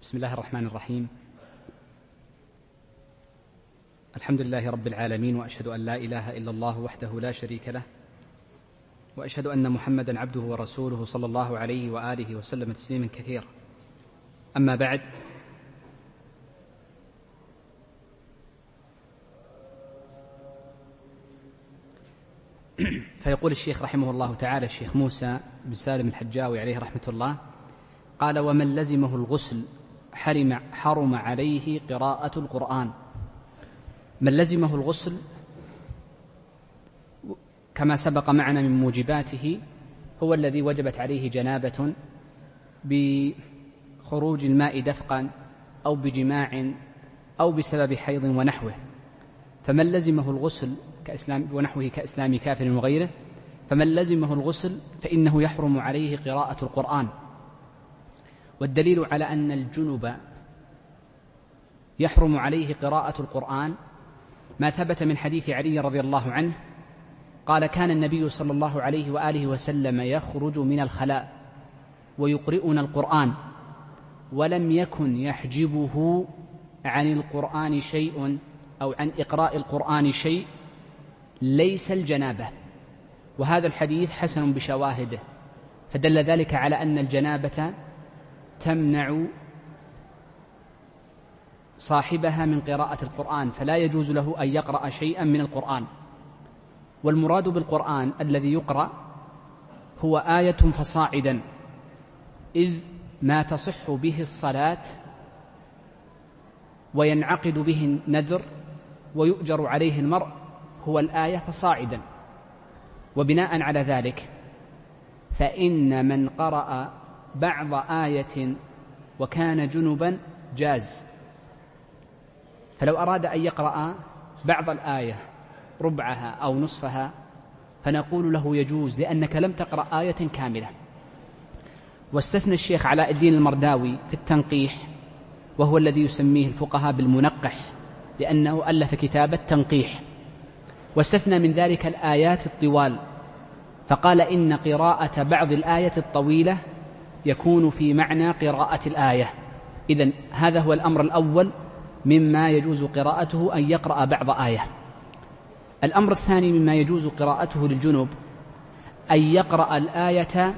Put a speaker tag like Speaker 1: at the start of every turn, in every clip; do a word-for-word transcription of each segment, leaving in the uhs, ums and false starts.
Speaker 1: بسم الله الرحمن الرحيم. الحمد لله رب العالمين، وأشهد أن لا إله إلا الله وحده لا شريك له، وأشهد أن محمدا عبده ورسوله صلى الله عليه وآله وسلم تسليما كثيرا. أما بعد، فيقول الشيخ رحمه الله تعالى الشيخ موسى بن سالم الحجاوي عليه رحمة الله قال: ومن لزمه الغسل حرم, حرم عليه قراءة القرآن. من لزمه الغسل كما سبق معنا من موجباته هو الذي وجبت عليه جنابة بخروج الماء دفقا أو بجماع أو بسبب حيض ونحوه. فمن لزمه الغسل كإسلام ونحوه كإسلام كافر وغيره، فمن لزمه الغسل فإنه يحرم عليه قراءة القرآن. والدليل على أن الجنب يحرم عليه قراءة القرآن ما ثبت من حديث علي رضي الله عنه قال: كان النبي صلى الله عليه وآله وسلم يخرج من الخلاء ويقرئنا القرآن، ولم يكن يحجبه عن القرآن شيء أو عن إقراء القرآن شيء ليس الجنابة. وهذا الحديث حسن بشواهده، فدل ذلك على أن الجنابة تمنع صاحبها من قراءة القرآن، فلا يجوز له أن يقرأ شيئا من القرآن. والمراد بالقرآن الذي يقرأ هو آية فصاعدا، إذ ما تصح به الصلاة وينعقد به النذر ويؤجر عليه المرء هو الآية فصاعدا. وبناء على ذلك فإن من قرأ بعض آية وكان جنبا جاز، فلو أراد أن يقرأ بعض الآية ربعها أو نصفها فنقول له يجوز، لأنك لم تقرأ آية كاملة. واستثنى الشيخ علاء الدين المرداوي في التنقيح، وهو الذي يسميه الفقهاء بالمنقح، لأنه ألف كتاب التنقيح، واستثنى من ذلك الآيات الطوال، فقال: إن قراءة بعض الآية الطويلة يكون في معنى قراءة الآية. إذن هذا هو الأمر الأول مما يجوز قراءته، أن يقرأ بعض آية. الأمر الثاني مما يجوز قراءته للجنب أن يقرأ الآية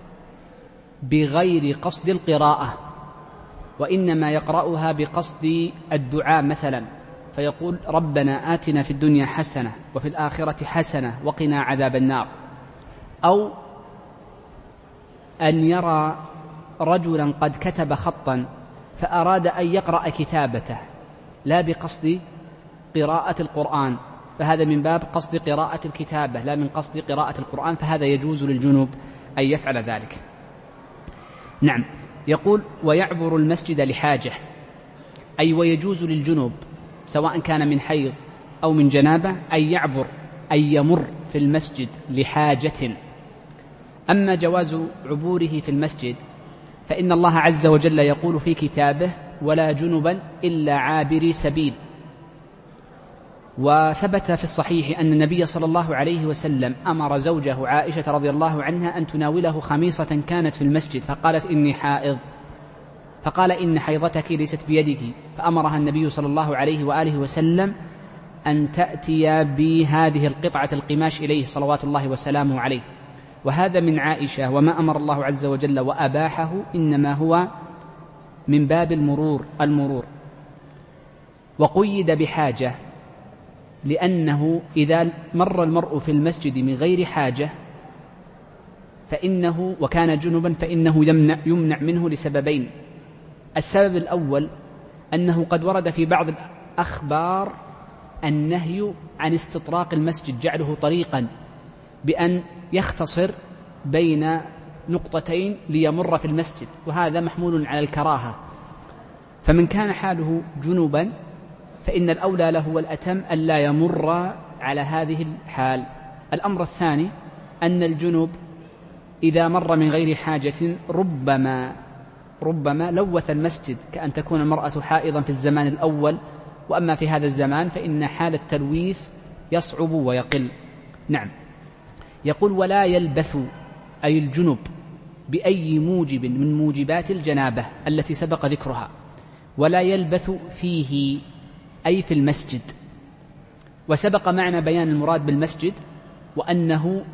Speaker 1: بغير قصد القراءة، وإنما يقرأها بقصد الدعاء مثلا، فيقول: ربنا آتنا في الدنيا حسنة وفي الآخرة حسنة وقنا عذاب النار. أو أن يرى رجلا قد كتب خطا فأراد أن يقرأ كتابته لا بقصد قراءة القرآن، فهذا من باب قصد قراءة الكتابة لا من قصد قراءة القرآن، فهذا يجوز للجنوب أن يفعل ذلك. نعم. يقول: ويعبر المسجد لحاجة، أي ويجوز للجنوب سواء كان من حيض أو من جنابة أن يعبر أي يمر في المسجد لحاجة. أما جواز عبوره في المسجد فإن الله عز وجل يقول في كتابه: ولا جنبا إلا عابري سبيل. وثبت في الصحيح أن النبي صلى الله عليه وسلم أمر زوجه عائشة رضي الله عنها أن تناوله خميصة كانت في المسجد، فقالت: إني حائض، فقال: إن حيضتك ليست بيدك، فأمرها النبي صلى الله عليه وآله وسلم أن تأتي بهذه القطعة القماش إليه صلوات الله وسلامه عليه. وهذا من عائشة، وما أمر الله عز وجل وأباحه إنما هو من باب المرور المرور وقيد بحاجة، لأنه إذا مر المرء في المسجد من غير حاجة فإنه وكان جنبا فإنه يمنع, يمنع منه لسببين. السبب الأول أنه قد ورد في بعض الأخبار النهي عن استطراق المسجد، جعله طريقا بأن يختصر بين نقطتين ليمر في المسجد، وهذا محمول على الكراهة. فمن كان حاله جنوبا فإن الأولى له والأتم ألا يمر على هذه الحال. الأمر الثاني أن الجنوب إذا مر من غير حاجة ربما ربما لوث المسجد، كأن تكون المرأة حائضا في الزمان الأول، وأما في هذا الزمان فإن حال التلويث يصعب ويقل. نعم. يقول: ولا يلبث أي الجنب بأي موجب من موجبات الجنابة التي سبق ذكرها. ولا يلبث فيه أي في المسجد. وسبق معنا بيان المراد بالمسجد وأنه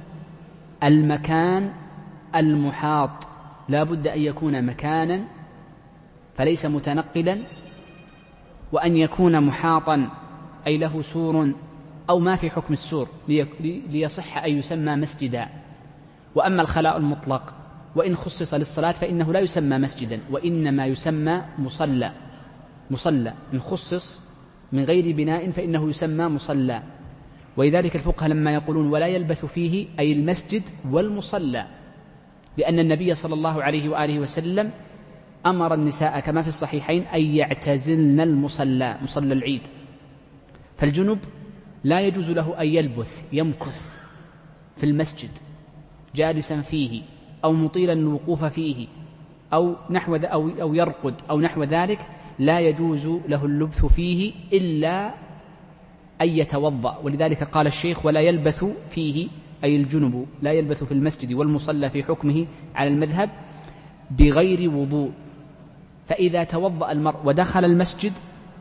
Speaker 1: المكان المحاط، لا بد أن يكون مكانا فليس متنقلا، وأن يكون محاطا أي له سور أو ما في حكم السور ليصح أن يسمى مسجدا. وأما الخلاء المطلق وإن خصص للصلاة فإنه لا يسمى مسجدا، وإنما يسمى مصلى. مصلى إن خصص من غير بناء فإنه يسمى مصلى. ولذلك الفقهاء لما يقولون ولا يلبث فيه أي المسجد والمصلى، لأن النبي صلى الله عليه وآله وسلم أمر النساء كما في الصحيحين أن يعتزلن المصلى، مصلى العيد. فالجنب لا يجوز له أن يلبث يمكث في المسجد جالسا فيه أو مطيلا الوقوف فيه أو نحو أو أو يرقد أو نحو ذلك، لا يجوز له اللبث فيه إلا أن يتوضأ. ولذلك قال الشيخ ولا يلبث فيه أي الجنب لا يلبث في المسجد والمصلى في حكمه على المذهب بغير وضوء. فإذا توضأ المرء ودخل المسجد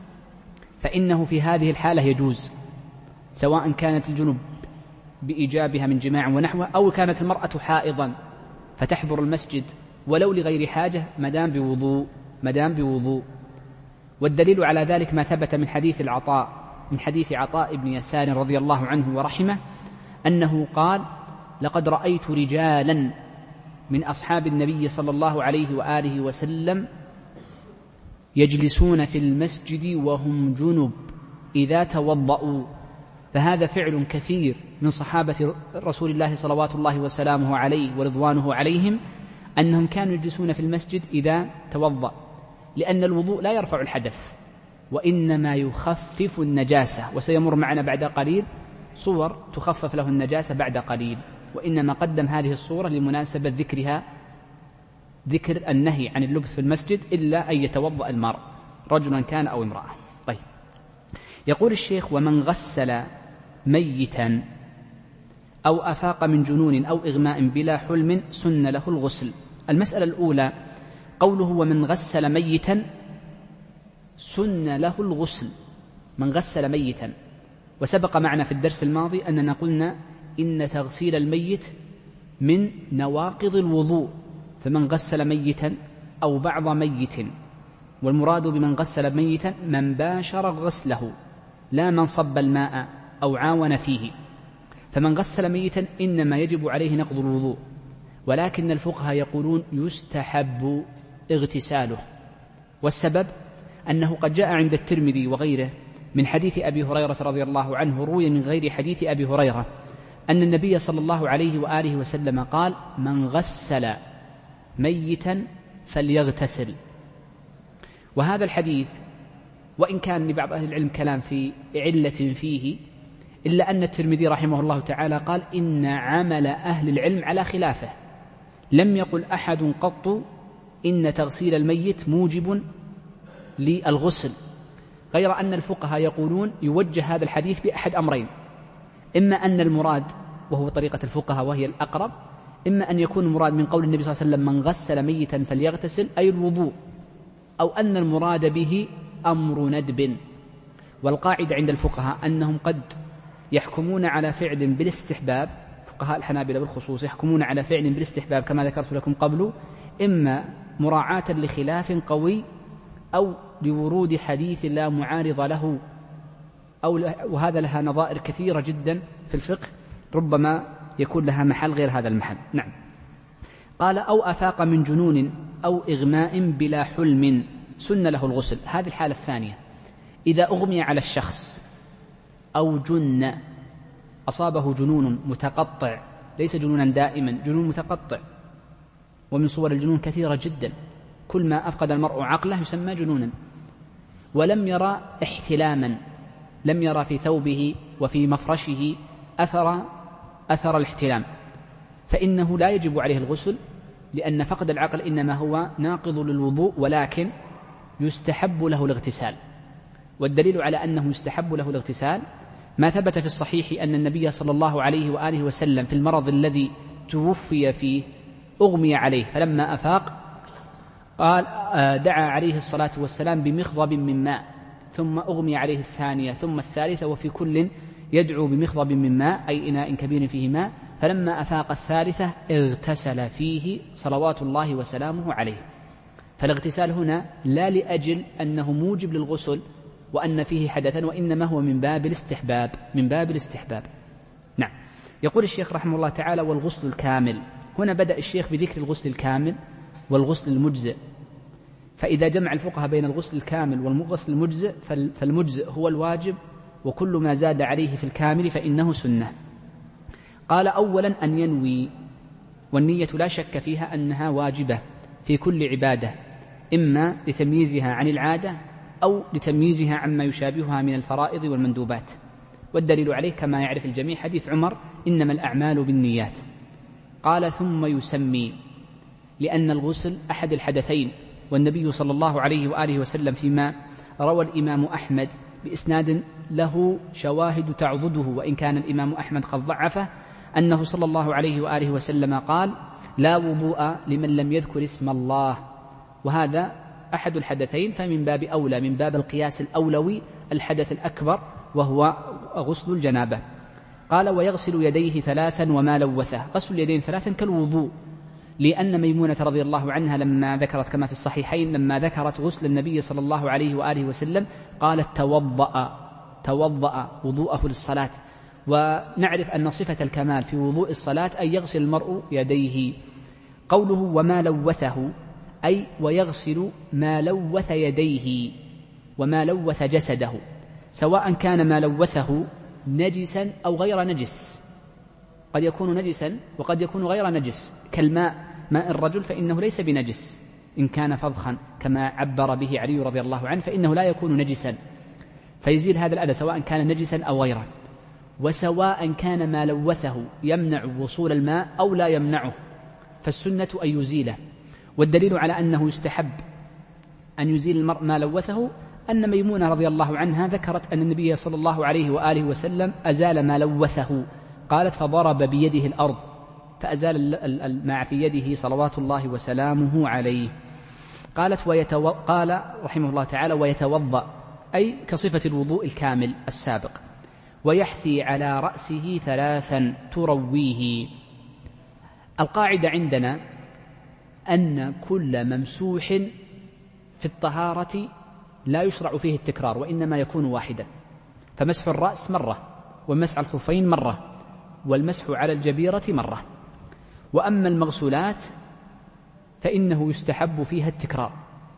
Speaker 1: فإنه في هذه الحالة يجوز، سواء كانت الجنب بإيجابها من جماع ونحوه أو كانت المرأة حائضا فتحضر المسجد ولو لغير حاجة مدام بوضوء مدام بوضوء. والدليل على ذلك ما ثبت من حديث العطاء من حديث عطاء بن يسار رضي الله عنه ورحمه أنه قال لقد رأيت رجالا من أصحاب النبي صلى الله عليه وآله وسلم يجلسون في المسجد وهم جنب إذا توضأوا. فهذا فعل كثير من صحابة رسول الله صلوات الله وسلامه عليه ورضوانه عليهم، أنهم كانوا يجلسون في المسجد إذا توضأ، لأن الوضوء لا يرفع الحدث وإنما يخفف النجاسة. وسيمر معنا بعد قليل صور تخفف له النجاسة بعد قليل، وإنما قدم هذه الصورة لمناسبة ذكرها ذكر النهي عن اللبث في المسجد إلا أن يتوضأ المرء رجلا كان أو امرأة. طيب، يقول الشيخ ومن غسل ميتا أو أفاق من جنون أو إغماء بلا حلم سن له الغسل. المسألة الأولى قوله ومن غسل ميتا سن له الغسل، من غسل ميتا. وسبق معنا في الدرس الماضي أننا قلنا إن تغسيل الميت من نواقض الوضوء، فمن غسل ميتا أو بعض ميت، والمراد بمن غسل ميتا من باشر غسله لا من صب الماء أو عاون فيه. فمن غسل ميتا إنما يجب عليه نقض الوضوء، ولكن الفقهاء يقولون يستحب اغتساله. والسبب أنه قد جاء عند الترمذي وغيره من حديث أبي هريرة رضي الله عنه، روي من غير حديث أبي هريرة أن النبي صلى الله عليه وآله وسلم قال من غسل ميتا فليغتسل. وهذا الحديث وإن كان لبعض أهل العلم كلام في علة فيه، إلا أن الترمذي رحمه الله تعالى قال إن عمل أهل العلم على خلافه، لم يقل أحد قط إن تغسيل الميت موجب للغسل، غير أن الفقهاء يقولون يوجه هذا الحديث بأحد أمرين: إما أن المراد وهو طريقة الفقهاء وهي الأقرب، إما أن يكون المراد من قول النبي صلى الله عليه وسلم من غسل ميتا فليغتسل أي الوضوء، أو أن المراد به أمر ندب. والقاعدة عند الفقهاء أنهم قد يحكمون على فعل بالاستحباب، فقهاء الحنابلة بالخصوص يحكمون على فعل بالاستحباب كما ذكرت لكم قبل، إما مراعاة لخلاف قوي أو لورود حديث لا معارض له، أو وهذا لها نظائر كثيرة جدا في الفقه ربما يكون لها محل غير هذا المحل. نعم. قال أو أفاق من جنون أو إغماء بلا حلم سن له الغسل. هذه الحالة الثانية، إذا أغمي على الشخص أو جن، أصابه جنون متقطع، ليس جنونا دائما، جنون متقطع، ومن صور الجنون كثيرة جدا، كل ما أفقد المرء عقله يسمى جنونا، ولم يرى احتلاما، لم يرى في ثوبه وفي مفرشه أثر أثر الاحتلام، فإنه لا يجب عليه الغسل، لأن فقد العقل إنما هو ناقض للوضوء، ولكن يستحب له الاغتسال. والدليل على أنه يستحب له الاغتسال ما ثبت في الصحيح أن النبي صلى الله عليه وآله وسلم في المرض الذي توفي فيه أغمي عليه، فلما أفاق قال دعا عليه الصلاة والسلام بمخضب من ماء ثم أغمي عليه الثانية ثم الثالثة وفي كل يدعو بمخضب من ماء أي إناء كبير فيه ماء، فلما أفاق الثالثة اغتسل فيه صلوات الله وسلامه عليه. فالاغتسال هنا لا لأجل أنه موجب للغسل وأن فيه حدثا، وإنما هو من باب الاستحباب من باب الاستحباب نعم. يقول الشيخ رحمه الله تعالى: والغسل الكامل. هنا بدأ الشيخ بذكر الغسل الكامل والغسل المجزئ، فإذا جمع الفقهاء بين الغسل الكامل والغسل المجزئ فالمجزئ هو الواجب، وكل ما زاد عليه في الكامل فإنه سنة. قال: أولا أن ينوي، والنية لا شك فيها أنها واجبة في كل عبادة، إما لتمييزها عن العادة أو لتمييزها عما يشابهها من الفرائض والمندوبات. والدليل عليه كما يعرف الجميع حديث عمر: إنما الأعمال بالنيات. قال: ثم يسمي، لأن الغسل أحد الحدثين، والنبي صلى الله عليه وآله وسلم فيما روى الإمام أحمد بإسناد له شواهد تعضده وإن كان الإمام أحمد قد ضعفه، أنه صلى الله عليه وآله وسلم قال: لا وضوء لمن لم يذكر اسم الله. وهذا أحد الحدثين، فمن باب أولى من باب القياس الأولوي الحدث الأكبر وهو غسل الجنابة. قال: ويغسل يديه ثلاثا وما لوثه. غسل اليدين ثلاثا كالوضوء، لأن ميمونة رضي الله عنها لما ذكرت كما في الصحيحين لما ذكرت غسل النبي صلى الله عليه وآله وسلم قالت: توضأ توضأ وضوءه للصلاة. ونعرف أن صفة الكمال في وضوء الصلاة أن يغسل المرء يديه. قوله وما لوثه أي ويغسل ما لوث يديه وما لوث جسده، سواء كان ما لوثه نجسا أو غير نجس. قد يكون نجسا وقد يكون غير نجس، كالماء، ماء الرجل فإنه ليس بنجس إن كان فضخا كما عبر به علي رضي الله عنه، فإنه لا يكون نجسا، فيزيل هذا الأذى سواء كان نجسا أو غيره. وسواء كان ما لوثه يمنع وصول الماء أو لا يمنعه، فالسنة أن يزيله. والدليل على أنه يستحب أن يزيل المرء ما لوثه أن ميمونة رضي الله عنها ذكرت أن النبي صلى الله عليه وآله وسلم أزال ما لوثه، قالت: فضرب بيده الأرض فأزال الماء في يده صلوات الله وسلامه عليه. قالت ويتو... قال رحمه الله تعالى: ويتوضأ أي كصفة الوضوء الكامل السابق. ويحثي على رأسه ثلاثا ترويه. القاعدة عندنا أن كل ممسوح في الطهارة لا يشرع فيه التكرار وإنما يكون واحدا، فمسح الرأس مرة، والمسح الخفين مرة، والمسح على الجبيرة مرة. وأما المغسولات فإنه يستحب فيها التكرار،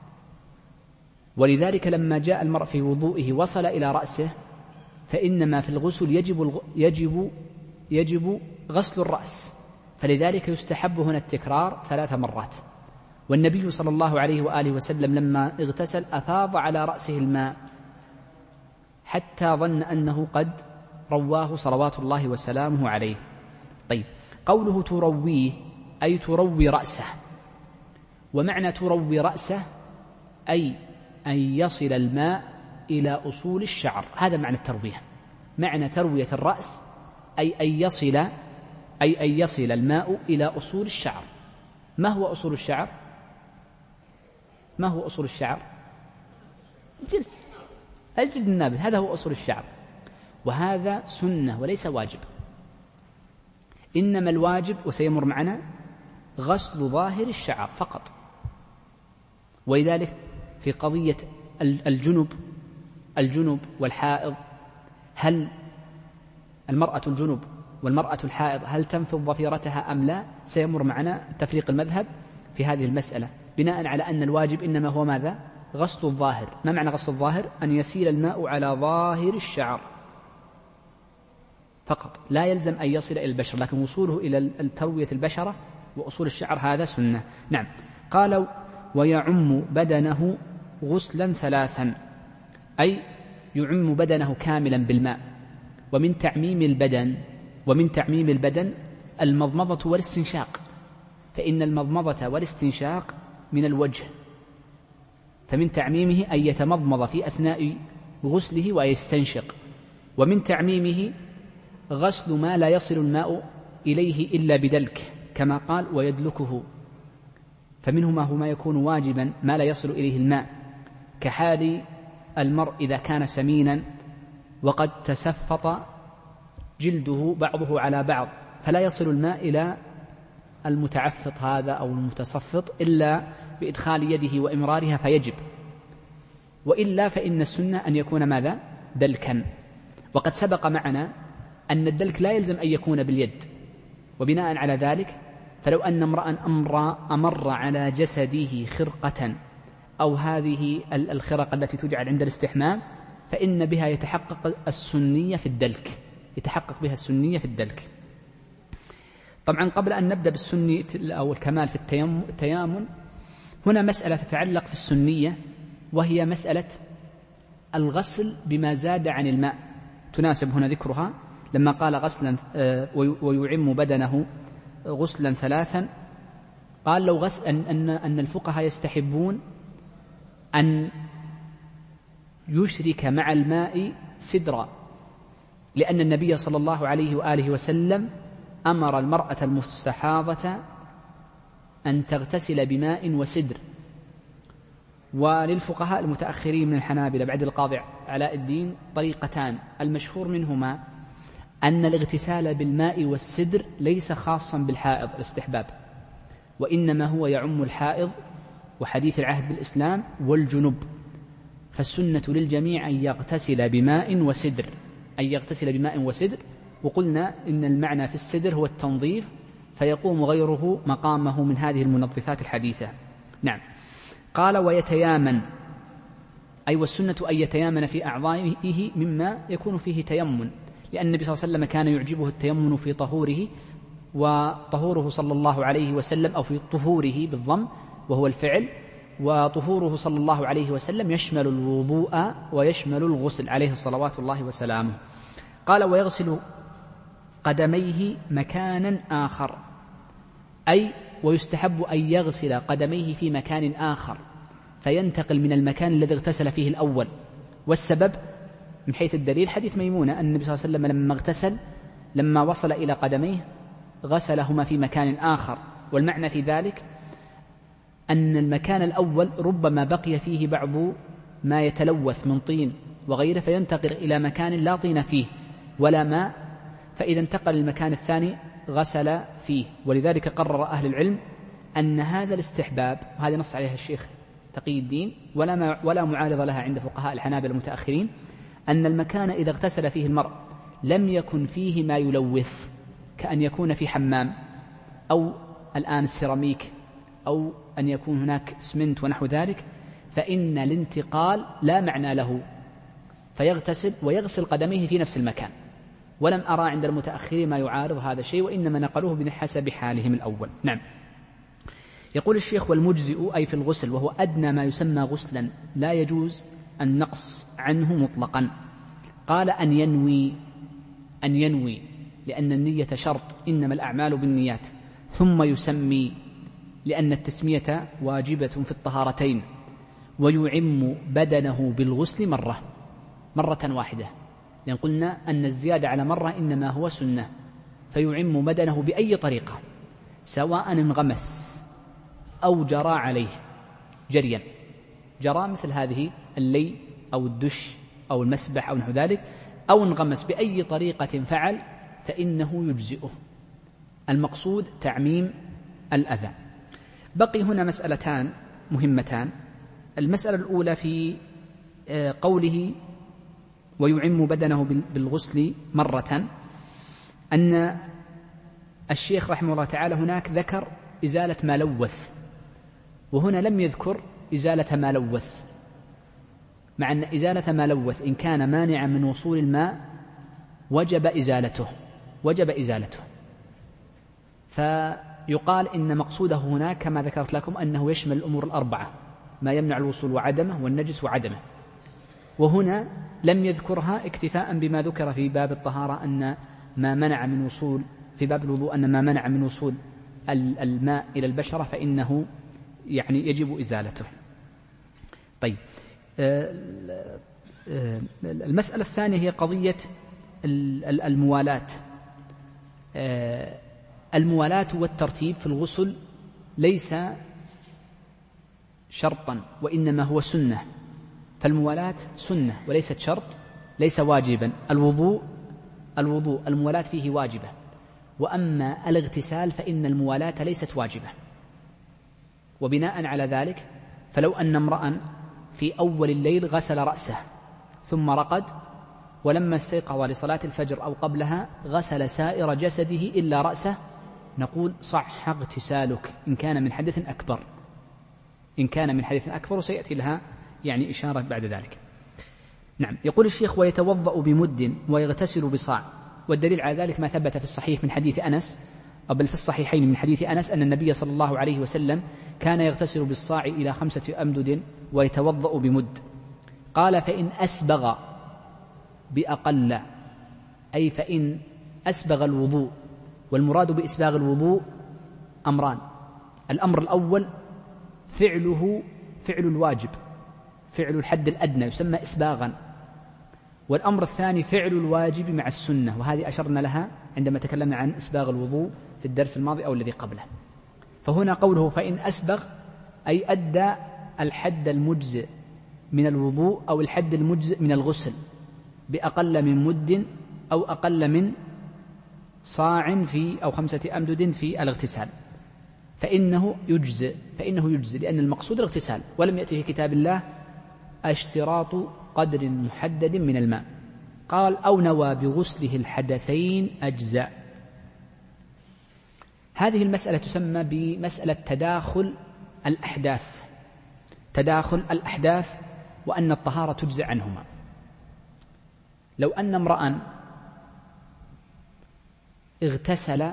Speaker 1: ولذلك لما جاء المرء في وضوئه وصل إلى رأسه فإنما في الغسل يجب, يجب, يجب غسل الرأس، فلذلك يستحب هنا التكرار ثلاث مرات. والنبي صلى الله عليه وآله وسلم لما اغتسل أفاض على رأسه الماء حتى ظن أنه قد رواه صلوات الله وسلامه عليه. طيب، قوله ترويه أي تروي رأسه، ومعنى تروي رأسه أي أن يصل الماء إلى أصول الشعر، هذا معنى التروية. معنى تروية الرأس أي أن يصل أي أن يصل الماء إلى أصول الشعر. ما هو أصول الشعر؟ ما هو أصول الشعر؟ الجلد، الجلد النابت، هذا هو أصول الشعر. وهذا سنة وليس واجب، إنما الواجب وسيمر معنا غسل ظاهر الشعر فقط. ولذلك في قضية الجنب الجنب والحائض، هل المرأة الجنب والمرأة الحائض هل تنفض ظفيرتها أم لا؟ سيمر معنا تفريق المذهب في هذه المسألة، بناء على أن الواجب إنما هو ماذا؟ غسل الظاهر. ما معنى غسل الظاهر؟ أن يسيل الماء على ظاهر الشعر فقط، لا يلزم أن يصل إلى البشرة، لكن وصوله إلى تروية البشرة وأصول الشعر هذا سنة. نعم. قالوا ويعم بدنه غسلا ثلاثا، أي يعم بدنه كاملا بالماء. ومن تعميم البدن ومن تعميم البدن المضمضة والاستنشاق، فإن المضمضة والاستنشاق من الوجه، فمن تعميمه أن يتمضمض في أثناء غسله ويستنشق. ومن تعميمه غسل ما لا يصل الماء إليه إلا بدلك، كما قال ويدلكه، فمنه ما هو ما يكون واجبا ما لا يصل إليه الماء، كحال المرء إذا كان سمينا وقد تسفط جلده بعضه على بعض فلا يصل الماء إلى المتعفط هذا أو المتصفط إلا بإدخال يده وإمرارها فيجب، وإلا فإن السنة أن يكون ماذا؟ دلكا. وقد سبق معنا أن الدلك لا يلزم أن يكون باليد، وبناء على ذلك فلو أن امرأ أمر, أمر على جسده خرقة أو هذه الخرق التي تجعل عند الاستحمام فإن بها يتحقق السنية في الدلك، يتحقق بها السنية في الدلك. طبعا قبل أن نبدأ بالسنية أو الكمال في التيامن، هنا مسألة تتعلق في السنية، وهي مسألة الغسل بما زاد عن الماء، تناسب هنا ذكرها لما قال غسلا ويعم بدنه غسلا ثلاثا. قال لو غسل أن, أن, أن الفقهاء يستحبون أن يشرك مع الماء سدرا، لأن النبي صلى الله عليه وآله وسلم أمر المرأة المستحاضة أن تغتسل بماء وسدر. وللفقهاء المتأخرين من الحنابلة بعد القاضي علاء الدين طريقتان، المشهور منهما أن الاغتسال بالماء والسدر ليس خاصا بالحائض الاستحباب، وإنما هو يعم الحائض وحديث العهد بالإسلام والجنب، فالسنة للجميع أن يغتسل بماء وسدر، أن يغتسل بماء وسدر. وقلنا إن المعنى في السدر هو التنظيف، فيقوم غيره مقامه من هذه المنظفات الحديثة. نعم. قال ويتيامن، أي والسنة أن يتيامن في أعضائه مما يكون فيه تيمن، لأن النبي صلى الله عليه وسلم كان يعجبه التيمن في طهوره، وطهوره صلى الله عليه وسلم أو في طهوره بالضم وهو الفعل، وطهوره صلى الله عليه وسلم يشمل الوضوء ويشمل الغسل عليه الصلوات الله وسلامه. قال ويغسل قدميه مكانا آخر، أي ويستحب أن يغسل قدميه في مكان آخر فينتقل من المكان الذي اغتسل فيه الأول. والسبب من حيث الدليل حديث ميمونة أن النبي صلى الله عليه وسلم لما اغتسل لما وصل إلى قدميه غسلهما في مكان آخر، والمعنى في ذلك أن المكان الأول ربما بقي فيه بعض ما يتلوث من طين وغيره فينتقل إلى مكان لا طين فيه ولا ماء، فإذا انتقل المكان الثاني غسل فيه. ولذلك قرر أهل العلم أن هذا الاستحباب، وهذا نص عليها الشيخ تقي الدين ولا ولا معارض لها عند فقهاء الحنابلة المتأخرين، أن المكان إذا اغتسل فيه المرء لم يكن فيه ما يلوث، كأن يكون في حمام أو الآن السيراميك أو أن يكون هناك اسمنت ونحو ذلك، فإن الانتقال لا معنى له، فيغتسل ويغسل قدميه في نفس المكان. ولم أرى عند المتأخرين ما يعارض هذا الشيء، وإنما نقلوه بحسب حالهم الأول. نعم. يقول الشيخ والمجزئ أي في الغسل، وهو أدنى ما يسمى غسلا لا يجوز النقص عنه مطلقا. قال أن ينوي، أن ينوي لأن النية شرط، إنما الأعمال بالنيات، ثم يسمي لأن التسمية واجبة في الطهارتين، ويعم بدنه بالغسل مرة مرة واحدة، لأن قلنا أن الزيادة على مرة إنما هو سنة، فيعم بدنه بأي طريقة سواء انغمس أو جرى عليه جريا، جرى مثل هذه اللي أو الدش أو المسبح أو نحو ذلك، أو انغمس بأي طريقة فعل فإنه يجزئه. المقصود تعميم الأذى. بقي هنا مسألتان مهمتان. المسألة الأولى في قوله ويعم بدنه بالغسل مرة، أن الشيخ رحمه الله تعالى هناك ذكر إزالة ما لوث، وهنا لم يذكر إزالة ما لوث، مع أن إزالة ما لوث إن كان مانعا من وصول الماء وجب إزالته وجب إزالته فيقال إن مقصوده هناك كما ذكرت لكم أنه يشمل الأمور الأربعة، ما يمنع الوصول وعدمه والنجس وعدمه، وهنا لم يذكرها اكتفاء بما ذكر في باب الطهارة أن ما منع من وصول في باب الوضوء أن ما منع من وصول الماء إلى البشرة فإنه يعني يجب إزالته. طيب، المسألة الثانية هي قضية الموالاة. الموالاة والترتيب في الغسل ليس شرطا وإنما هو سنة، فالموالاة سنة وليست شرط، ليس واجبا. الوضوء الوضوء الموالاة فيه واجبة، وأما الاغتسال فإن الموالاة ليست واجبة. وبناء على ذلك فلو أن امرأ في أول الليل غسل رأسه ثم رقد، ولما استيقظ لصلاة الفجر أو قبلها غسل سائر جسده إلا رأسه، نقول صح اغتسالك إن كان من حدث أكبر، إن كان من حدث أكبر، وسيأتي لها يعني إشارة بعد ذلك. نعم. يقول الشيخ: ويتوضأ بمد ويغتسل بصاع. والدليل على ذلك ما ثبت في الصحيح من حديث أنس، أو بل في الصحيحين من حديث أنس، أن النبي صلى الله عليه وسلم كان يغتسل بالصاع إلى خمسة أمدد ويتوضأ بمد. قال: فإن أسبغ بأقل، أي فإن أسبغ الوضوء. والمراد بإسباغ الوضوء أمران: الأمر الأول فعله فعل الواجب، فعل الحد الأدنى يسمى إسباغا، والأمر الثاني فعل الواجب مع السنة، وهذه أشرنا لها عندما تكلمنا عن إسباغ الوضوء في الدرس الماضي أو الذي قبله. فهنا قوله فإن أسبغ أي أدى الحد المجزئ من الوضوء أو الحد المجزئ من الغسل بأقل من مد أو أقل من صاع في أو خمسة أمدد في الاغتسال، فإنه يجزئ فإنه يجزئ لأن المقصود الاغتسال، ولم يأتي في كتاب الله اشتراط قدر محدد من الماء. قال: أو نوى بغسله الحدثين أجزأ. هذه المسألة تسمى بمسألة تداخل الأحداث، تداخل الأحداث وأن الطهارة تجزئ عنهما. لو أن امرأ اغتسل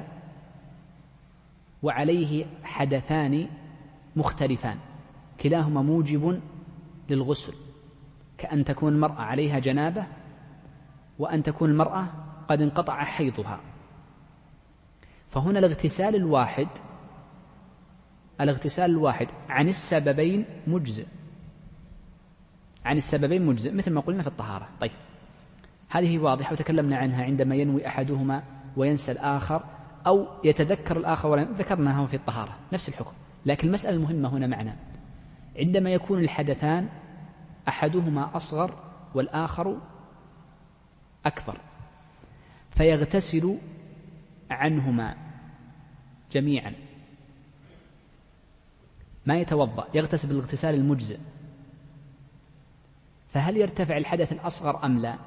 Speaker 1: وعليه حدثان مختلفان كلاهما موجب للغسل، كأن تكون المرأة عليها جنابة وأن تكون المرأة قد انقطع حيضها، فهنا الاغتسال الواحد الاغتسال الواحد عن السببين مجزئ، عن السببين مجزئ مثل ما قلنا في الطهارة. طيب، هذه واضحة وتكلمنا عنها عندما ينوي أحدهما وينسى الآخر، أو يتذكر الآخر ولا ذكرناها في الطهارة نفس الحكم. لكن المسألة المهمة هنا معنا عندما يكون الحدثان أحدهما أصغر والآخر أكبر، فيغتسل عنهما جميعا، ما يتوضأ، يغتسل بالاغتسال المجزئ، فهل يرتفع الحدث الأصغر أم لا؟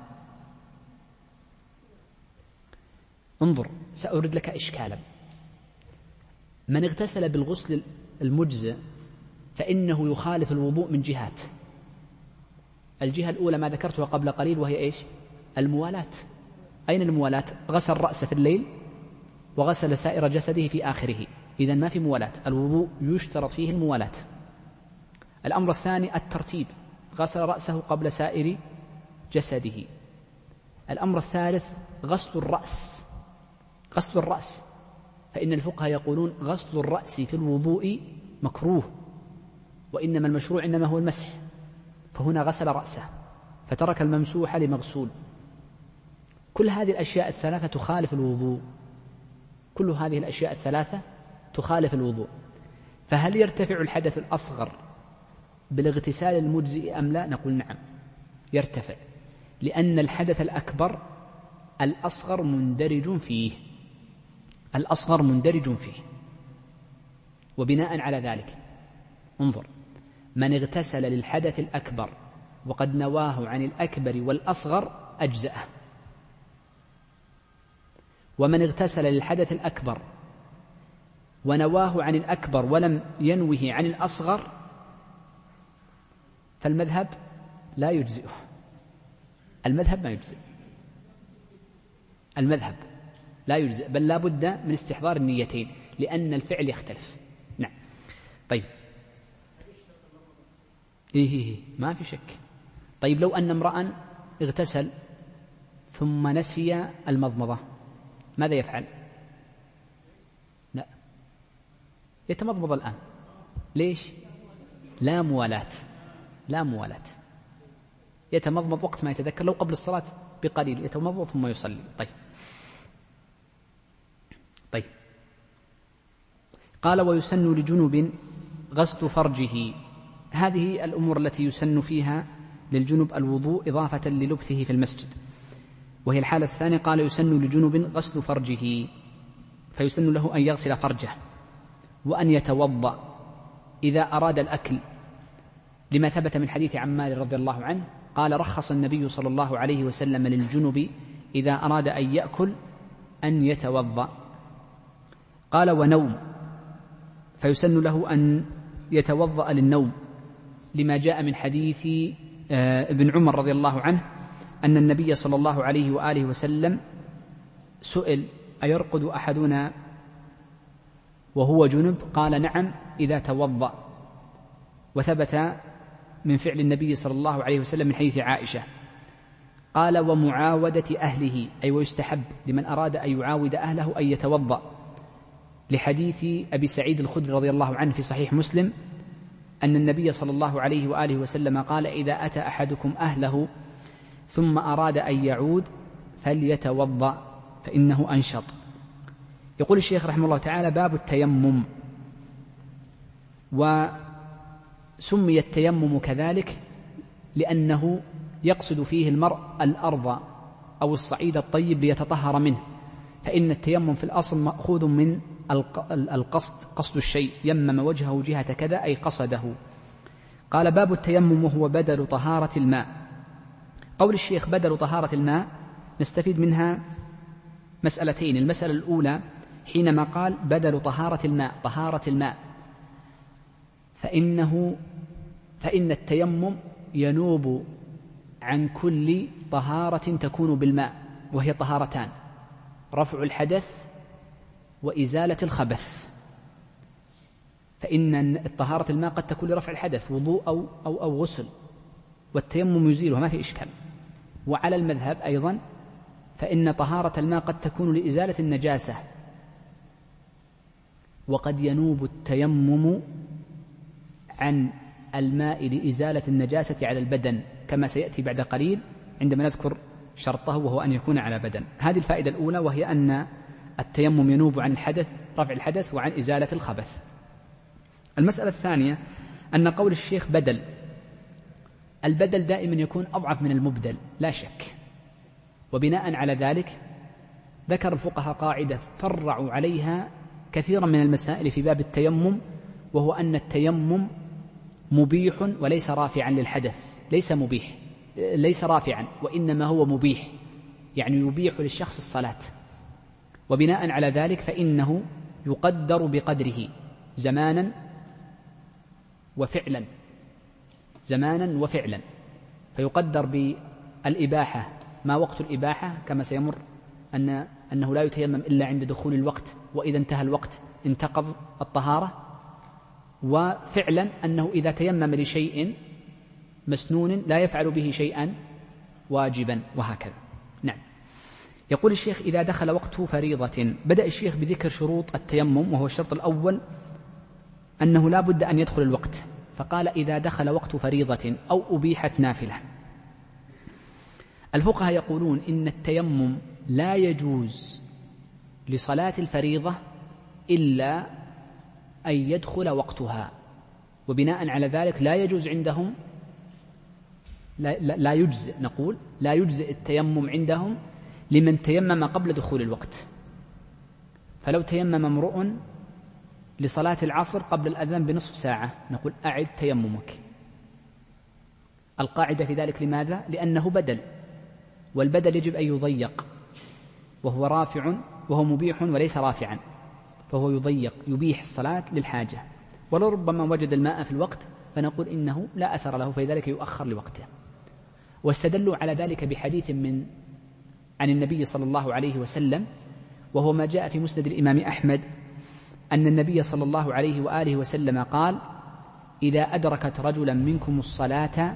Speaker 1: انظر، سأورد لك إشكالا. من اغتسل بالغسل المجزئ فإنه يخالف الوضوء من جهات. الجهة الأولى ما ذكرتها قبل قليل، وهي إيش؟ الموالاة. أين الموالاة؟ غسل رأسه في الليل وغسل سائر جسده في آخره، إذن ما في موالاة. الوضوء يشترط فيه الموالاة. الأمر الثاني الترتيب، غسل رأسه قبل سائر جسده. الأمر الثالث غسل الرأس، غسل الرأس، فإن الفقهاء يقولون غسل الرأس في الوضوء مكروه، وإنما المشروع إنما هو المسح، فهنا غسل رأسه فترك الممسوح لمغسول. كل هذه الأشياء الثلاثة تخالف الوضوء، كل هذه الأشياء الثلاثة تخالف الوضوء. فهل يرتفع الحدث الأصغر بالاغتسال المجزئ أم لا؟ نقول نعم يرتفع، لأن الحدث الأكبر الأصغر مندرج فيه، الأصغر مندرج فيه. وبناء على ذلك انظر، من اغتسل للحدث الأكبر وقد نواه عن الأكبر والأصغر أجزأه، ومن اغتسل للحدث الأكبر ونواه عن الأكبر ولم ينوه عن الأصغر فالمذهب لا يجزئه، المذهب ما يجزئ، المذهب لا يجزئ، بل لا بد من استحضار النيتين لأن الفعل يختلف. نعم. طيب، إيه, إيه ما في شك. طيب، لو أن امرأ اغتسل ثم نسي المضمضة ماذا يفعل؟ لا، يتمضمض الآن. ليش؟ لا موالاة، لا موالاة، يتمضمض وقت ما يتذكر، لو قبل الصلاة بقليل يتمضمض ثم يصلي. طيب طيب قال: ويسن لجنب غسل فرجه هذه الأمور التي يسن فيها للجنب الوضوء إضافة للبثه في المسجد. وهي الحالة الثانية، قال يسن لجنب غسل فرجه، فيسن له أن يغسل فرجه وأن يتوضأ إذا أراد الأكل، لما ثبت من حديث عمار رضي الله عنه قال رخص النبي صلى الله عليه وسلم للجنب إذا أراد أن يأكل أن يتوضأ. قال ونوم، فيسن له أن يتوضأ للنوم، لما جاء من حديث ابن عمر رضي الله عنه أن النبي صلى الله عليه وآله وسلم سئل أيرقد أحدنا وهو جنب؟ قال نعم إذا توضأ. وثبت من فعل النبي صلى الله عليه وسلم من حديث عائشة. قال ومعاودة أهله، أي ويستحب لمن أراد أن يعاود أهله أن يتوضأ، لحديث أبي سعيد الخدري رضي الله عنه في صحيح مسلم أن النبي صلى الله عليه وآله وسلم قال إذا أتى أحدكم أهله ثم أراد أن يعود فليتوضأ فإنه أنشط. يقول الشيخ رحمه الله تعالى باب التيمم. وسمي التيمم كذلك لأنه يقصد فيه المرء الأرض أو الصعيد الطيب ليتطهر منه، فإن التيمم في الأصل مأخوذ من القصد، قصد الشيء، يمم وجهه جهة كذا أي قصده. قال باب التيمم وهو بدل طهارة الماء. قول الشيخ بدل طهارة الماء نستفيد منها مسألتين. المسألة الأولى حينما قال بدل طهارة الماء، طهارة الماء، فإنه فإن التيمم ينوب عن كل طهارة تكون بالماء، وهي طهارتان: رفع الحدث وإزالة الخبث. فإن الطهارة الماء قد تكون لرفع الحدث، وضوء أو, أو, أو غسل، والتيمم يزيلها، ما في إشكال. وعلى المذهب أيضا فإن طهارة الماء قد تكون لإزالة النجاسة، وقد ينوب التيمم عن الماء لإزالة النجاسة على البدن، كما سيأتي بعد قليل عندما نذكر شرطه وهو أن يكون على بدن. هذه الفائدة الأولى، وهي أن التيمم ينوب عن الحدث، رفع الحدث، وعن إزالة الخبث. المسألة الثانية أن قول الشيخ بدل، البدل دائما يكون أضعف من المبدل لا شك، وبناء على ذلك ذكر الفقهاء قاعدة فرعوا عليها كثيرا من المسائل في باب التيمم، وهو أن التيمم مبيح وليس رافعا للحدث، ليس مبيح ليس رافعا، وإنما هو مبيح، يعني يبيح للشخص الصلاة. وبناء على ذلك فإنه يقدر بقدره زمانا وفعلا، زمانا وفعلا، فيقدر بالإباحة ما وقت الإباحة، كما سيمر أن أنه لا يتيمم إلا عند دخول الوقت، وإذا انتهى الوقت انتقض الطهارة. وفعلا أنه إذا تيمم لشيء مسنون لا يفعل به شيئا واجبا، وهكذا. نعم. يقول الشيخ إذا دخل وقت فريضة. بدأ الشيخ بذكر شروط التيمم، وهو الشرط الأول أنه لا بد أن يدخل الوقت، فقال إذا دخل وقت فريضة أو أبيحت نافلة. الفقهاء يقولون إن التيمم لا يجوز لصلاة الفريضة إلا أن يدخل وقتها، وبناء على ذلك لا يجوز عندهم، لا, لا, لا يجزئ، نقول لا يجزئ التيمم عندهم لمن تيمم قبل دخول الوقت. فلو تيمم امرؤ لصلاة العصر قبل الأذان بنصف ساعة نقول أعد تيممك. القاعدة في ذلك لماذا؟ لأنه بدل، والبدل يجب أن يضيق، وهو رافع وهو مبيح وليس رافعا، فهو يضيق يبيح الصلاة للحاجة. ولربما وجد الماء في الوقت فنقول إنه لا أثر له، فلذلك يؤخر لوقته. واستدلوا على ذلك بحديث من عن النبي صلى الله عليه وسلم، وهو ما جاء في مسند الإمام أحمد أن النبي صلى الله عليه وآله وسلم قال إذا أدركت رجلا منكم الصلاة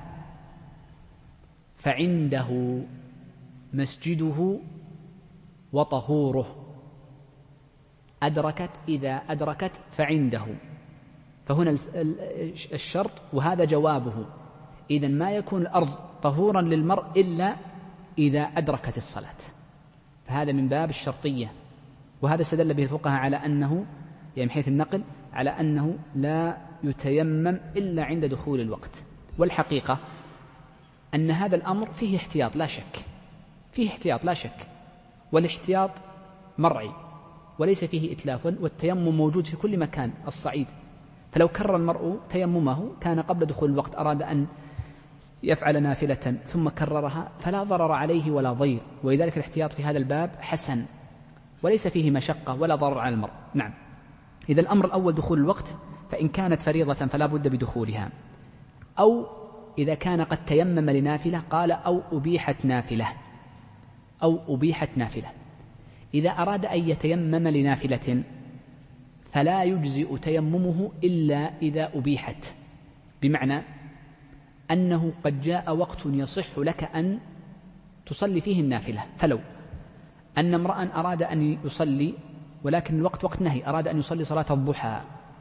Speaker 1: فعنده مسجده وطهوره. أدركت، إذا أدركت فعنده، فهنا الشرط، وهذا جوابه. إذن ما يكون الأرض طهورا للمرء إلا إذا أدركت الصلاة، فهذا من باب الشرطية. وهذا استدل به الفقهاء على أنه، يعني من حيث النقل، على أنه لا يتيمم إلا عند دخول الوقت. والحقيقة أن هذا الأمر فيه احتياط لا شك، فيه احتياط لا شك، والاحتياط مرعي وليس فيه إتلاف، والتيمم موجود في كل مكان الصعيد. فلو كرر المرء تيممه كان قبل دخول الوقت أراد أن يفعل نافلة ثم كررها فلا ضرر عليه ولا ضير، ولذلك الاحتياط في هذا الباب حسن وليس فيه مشقة ولا ضرر على المرء. نعم. إذا الأمر الأول دخول الوقت، فإن كانت فريضة فلا بد بدخولها، أو إذا كان قد تيمم لنافلة قال أو أبيحت نافلة، أو أبيحت نافلة. إذا أراد أن يتيمم لنافلة فلا يجزئ تيممه إلا إذا أبيحت، بمعنى أنه قد جاء وقت يصح لك أن تصلي فيه النافلة. فلو أن امرأ أراد أن يصلي ولكن الوقت وقت نهي، أراد أن يصلي صلاة الضحى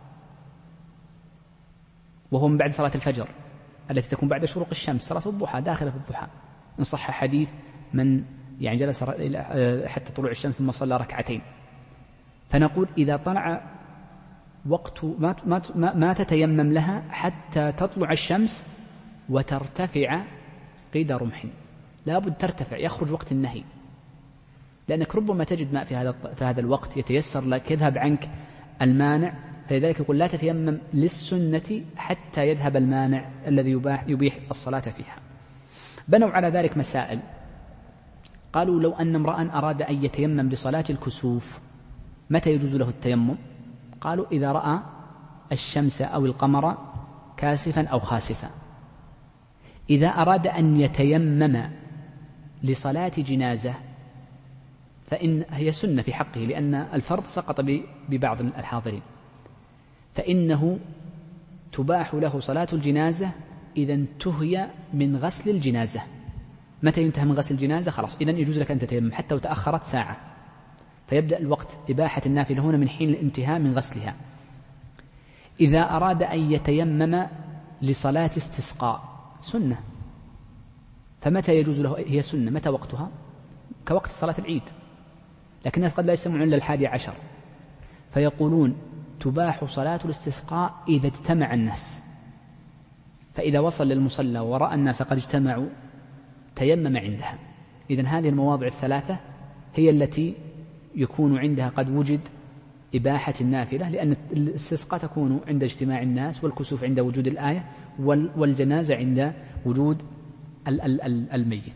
Speaker 1: وهو من بعد صلاة الفجر التي تكون بعد شروق الشمس، صلاة الضحى داخلة في الضحى إن صح حديث من يعني جلس حتى طلوع الشمس ثم صلى ركعتين. فنقول إذا طلع وقت ما, ما, ما تتيمم لها حتى تطلع الشمس وترتفع قيد رمح، لا بد ترتفع، يخرج وقت النهي، لأنك ربما تجد ماء في هذا في هذا الوقت يتيسر لك، يذهب عنك المانع، فلذلك يقول لا تتيمم للسنة حتى يذهب المانع الذي يباح يبيح الصلاة فيها. بنوا على ذلك مسائل. قالوا لو أن امرأ أراد أن يتيمم لصلاة الكسوف متى يجوز له التيمم؟ قالوا إذا رأى الشمس أو القمر كاسفا أو خاسفا. إذا أراد أن يتيمم لصلاة جنازة فإن هي سنة في حقه لأن الفرض سقط ببعض الحاضرين، فإنه تباح له صلاة الجنازة إذا انتهي من غسل الجنازة. متى ينتهي من غسل الجنازة؟ خلاص إذن يجوز لك أن تتيمم حتى وتأخرت ساعة، فيبدأ الوقت إباحة النافلة هنا من حين الانتهاء من غسلها. إذا أراد أن يتيمم لصلاة استسقاء سنة، فمتى يجوز له؟ هي سنة، متى وقتها؟ كوقت صلاة العيد، لكن الناس قد لا يجتمعون إلا الحادي عشر، فيقولون تباح صلاة الاستسقاء إذا اجتمع الناس، فإذا وصل للمصلى ورأى الناس قد اجتمعوا تيمم عندها. إذن هذه المواضع الثلاثة هي التي يكون عندها قد وجد إباحة النافلة، لأن الاستسقاء تكون عند اجتماع الناس، والكسوف عند وجود الآية، والجنازة عند وجود الميت.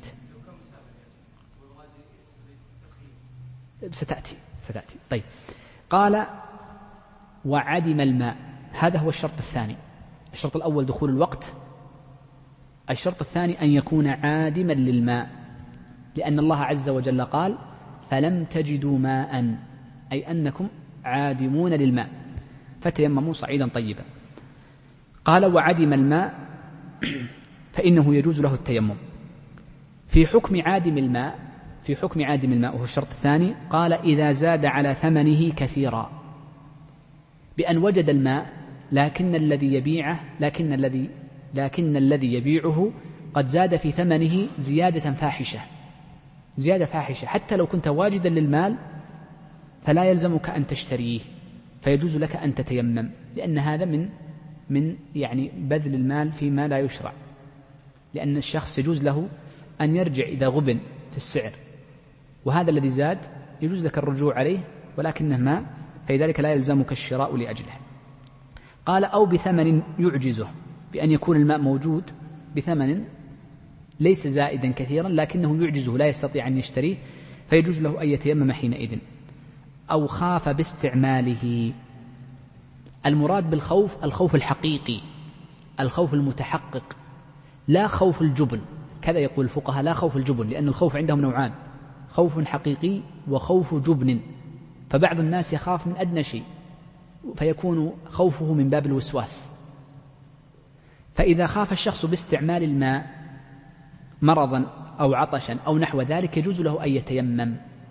Speaker 1: ستأتي ستأتي طيب. قال وعدم الماء، هذا هو الشرط الثاني. الشرط الأول دخول الوقت، الشرط الثاني أن يكون عادما للماء، لأن الله عز وجل قال فلم تجدوا ماء، أي أنكم عادمون للماء فتيمموا صعيدا طيبا. قال وعدم الماء فإنه يجوز له التيمم. في حكم عادم الماء في حكم عادم الماء وهو الشرط الثاني، قال إذا زاد على ثمنه كثيرا، بأن وجد الماء لكن الذي يبيعه لكن الذي لكن الذي يبيعه قد زاد في ثمنه زيادة فاحشة زيادة فاحشة حتى لو كنت واجدا للمال فلا يلزمك أن تشتريه، فيجوز لك أن تتيمم، لأن هذا من من يعني بذل المال فيما لا يشرع، لأن الشخص يجوز له أن يرجع إذا غبن في السعر، وهذا الذي زاد يجوز لك الرجوع عليه ولكنه ما، فلذلك لا يلزمك الشراء لأجله. قال أو بثمن يعجزه، بأن يكون الماء موجود بثمن ليس زائدا كثيرا لكنه يعجزه لا يستطيع أن يشتريه، فيجوز له أن يتيمم حينئذ. أو خاف باستعماله، المراد بالخوف الخوف الحقيقي، الخوف المتحقق، لا خوف الجبن، كذا يقول الفقهاء، لا خوف الجبن، لأن الخوف عندهم نوعان، خوف حقيقي وخوف جبن، فبعض الناس يخاف من أدنى شيء فيكون خوفه من باب الوسواس. فإذا خاف الشخص باستعمال الماء مرضا أو عطشا أو نحو ذلك يجوز له أن يتيمم.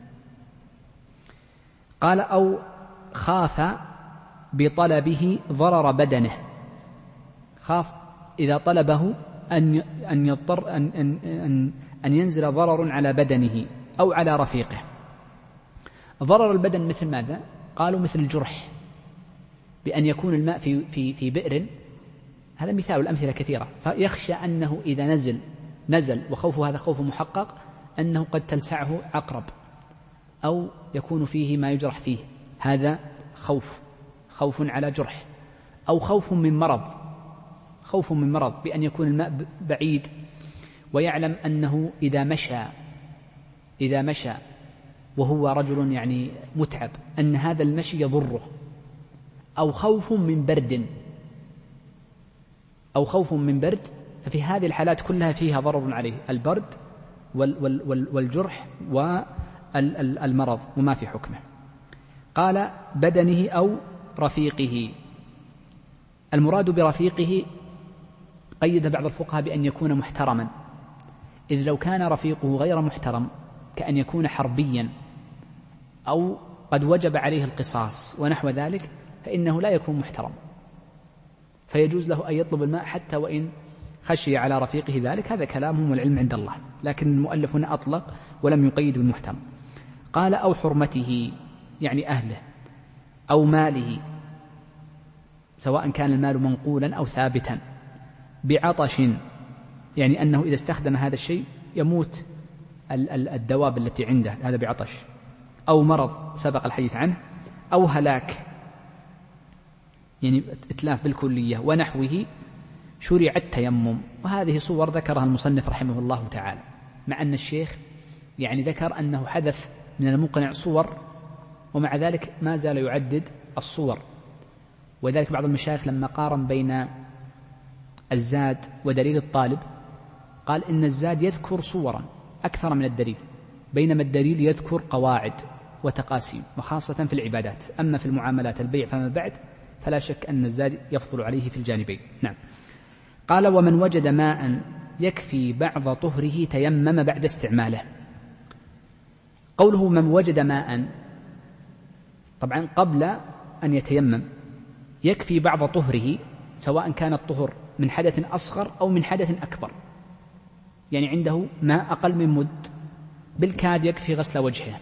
Speaker 1: قال أو خاف بطلبه ضرر بدنه، خاف إذا طلبه أن أن يضطر أن أن أن, أن ينزل ضرر على بدنه أو على رفيقه. ضرر البدن مثل ماذا؟ قالوا مثل الجرح، بأن يكون الماء في, في, في بئر، هذا مثال، الأمثلة كثيرة، فيخشى أنه إذا نزل نزل وخوفه هذا خوف محقق أنه قد تلسعه عقرب أو يكون فيه ما يجرح فيه، هذا خوف خوف على جرح، أو خوف من مرض خوف من مرض بأن يكون الماء بعيد ويعلم أنه إذا مشى إذا مشى وهو رجل يعني متعب أن هذا المشي يضره، أو خوف من برد أو خوف من برد ففي هذه الحالات كلها فيها ضرر عليه، البرد والجرح والمرض وما في حكمه. قال بدنه أو رفيقه. المراد برفيقه قيد بعض الفقهاء بأن يكون محترما، إذ لو كان رفيقه غير محترم كأن يكون حربيا أو قد وجب عليه القصاص ونحو ذلك فإنه لا يكون محترم، فيجوز له أن يطلب الماء حتى وإن خشي على رفيقه ذلك. هذا كلامهم والعلم عند الله، لكن المؤلف هنا أطلق ولم يقيد بالمحترم. قال أو حرمته، يعني أهله أو ماله، سواء كان المال منقولا أو ثابتا، بعطش، يعني أنه إذا استخدم هذا الشيء يموت الدواب التي عنده، هذا بعطش، أو مرض سبق الحديث عنه، أو هلاك يعني إتلاف بالكلية ونحوه، شرع التيمم. وهذه صور ذكرها المصنف رحمه الله تعالى، مع أن الشيخ يعني ذكر أنه حدث من المقنع صور، ومع ذلك ما زال يعدد الصور. وذلك بعض المشايخ لما قارن بين الزاد ودليل الطالب قال إن الزاد يذكر صورا أكثر من الدليل، بينما الدليل يذكر قواعد وتقاسيم، وخاصة في العبادات. أما في المعاملات البيع فما بعد فلا شك أن الزاد يفضل عليه في الجانبين. نعم. قال ومن وجد ماء يكفي بعض طهره تيمم بعد استعماله. قوله من وجد ماء، طبعا قبل أن يتيمم يكفي بعض طهره، سواء كان الطهر من حدث أصغر أو من حدث أكبر، يعني عنده ماء أقل من مد بالكاد يكفي غسل وجهه،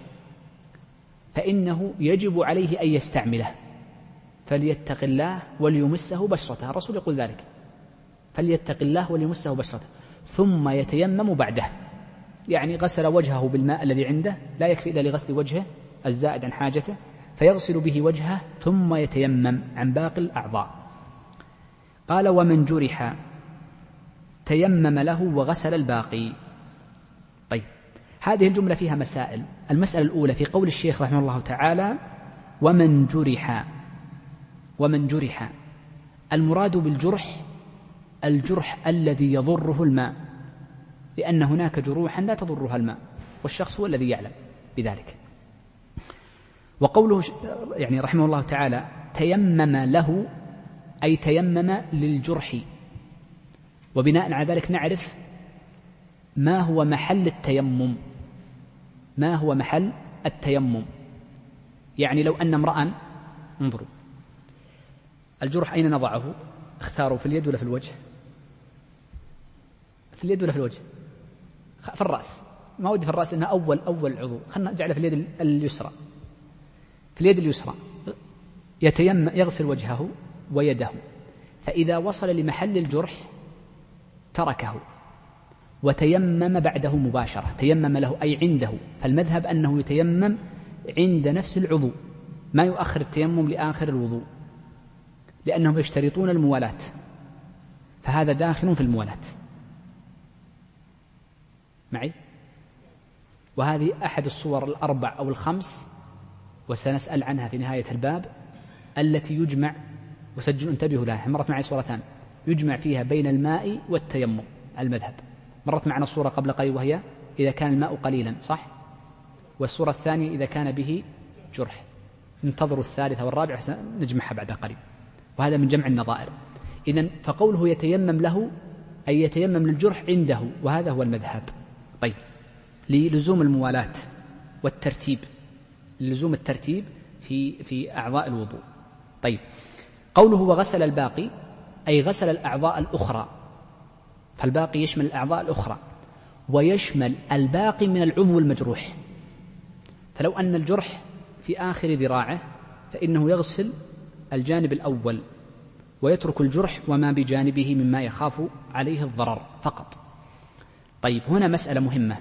Speaker 1: فإنه يجب عليه أن يستعمله، فليتق الله وليمسه بشرته، الرسول يقول ذلك، فليتق الله وليمسه بشرته، ثم يتيمم بعده، يعني غسل وجهه بالماء الذي عنده، لا يكفي إلا لغسل وجهه الزائد عن حاجته، فيغسل به وجهه ثم يتيمم عن باقي الأعضاء. قال ومن جرح تيمم له وغسل الباقي. طيب، هذه الجملة فيها مسائل. المسألة الأولى في قول الشيخ رحمه الله تعالى ومن جرح، ومن جرح، المراد بالجرح الجرح الذي يضره الماء، لأن هناك جروحا لا تضرها الماء، والشخص هو الذي يعلم بذلك. وقوله يعني رحمه الله تعالى تيمم له، أي تيمم للجرح، وبناء على ذلك نعرف ما هو محل التيمم، ما هو محل التيمم. يعني لو أن امرأ، انظروا الجرح أين نضعه؟ اختاروا في اليد ولا في الوجه؟ في اليد ولا في الوجه؟ في الرأس. ما ودي في الرأس إنها أول أول عضو، خلنا نجعله في اليد اليسرى. في اليد اليسرى يتيمم، يغسل وجهه ويده، فإذا وصل لمحل الجرح تركه وتيمم بعده مباشرة، تيمم له أي عنده، فالمذهب أنه يتيمم عند نفس العضو، ما يؤخر التيمم لآخر الوضوء، لأنهم يشترطون الموالاة، فهذا داخل في الموالاة معي. وهذه أحد الصور الأربع أو الخمس، وسنسأل عنها في نهاية الباب، التي يجمع، وسجل انتبهوا لها، مرت معي صورتان يجمع فيها بين الماء والتيمم المذهب. مرت معنا الصورة قبل قليل وهي إذا كان الماء قليلا، صح؟ والصورة الثانية إذا كان به جرح. ننتظر الثالثة والرابعة نجمعها بعد قليل، وهذا من جمع النظائر. إذن فقوله يتيمم له أي يتيمم للجرح عنده، وهذا هو المذهب. طيب، للزوم الموالاة والترتيب، لزوم الترتيب في في أعضاء الوضوء. طيب، قوله وغسل الباقي أي غسل الأعضاء الأخرى، فالباقي يشمل الأعضاء الأخرى ويشمل الباقي من العضو المجروح. فلو أن الجرح في آخر ذراعه فإنه يغسل الجانب الأول ويترك الجرح وما بجانبه مما يخاف عليه الضرر فقط. طيب هنا مسألة مهمة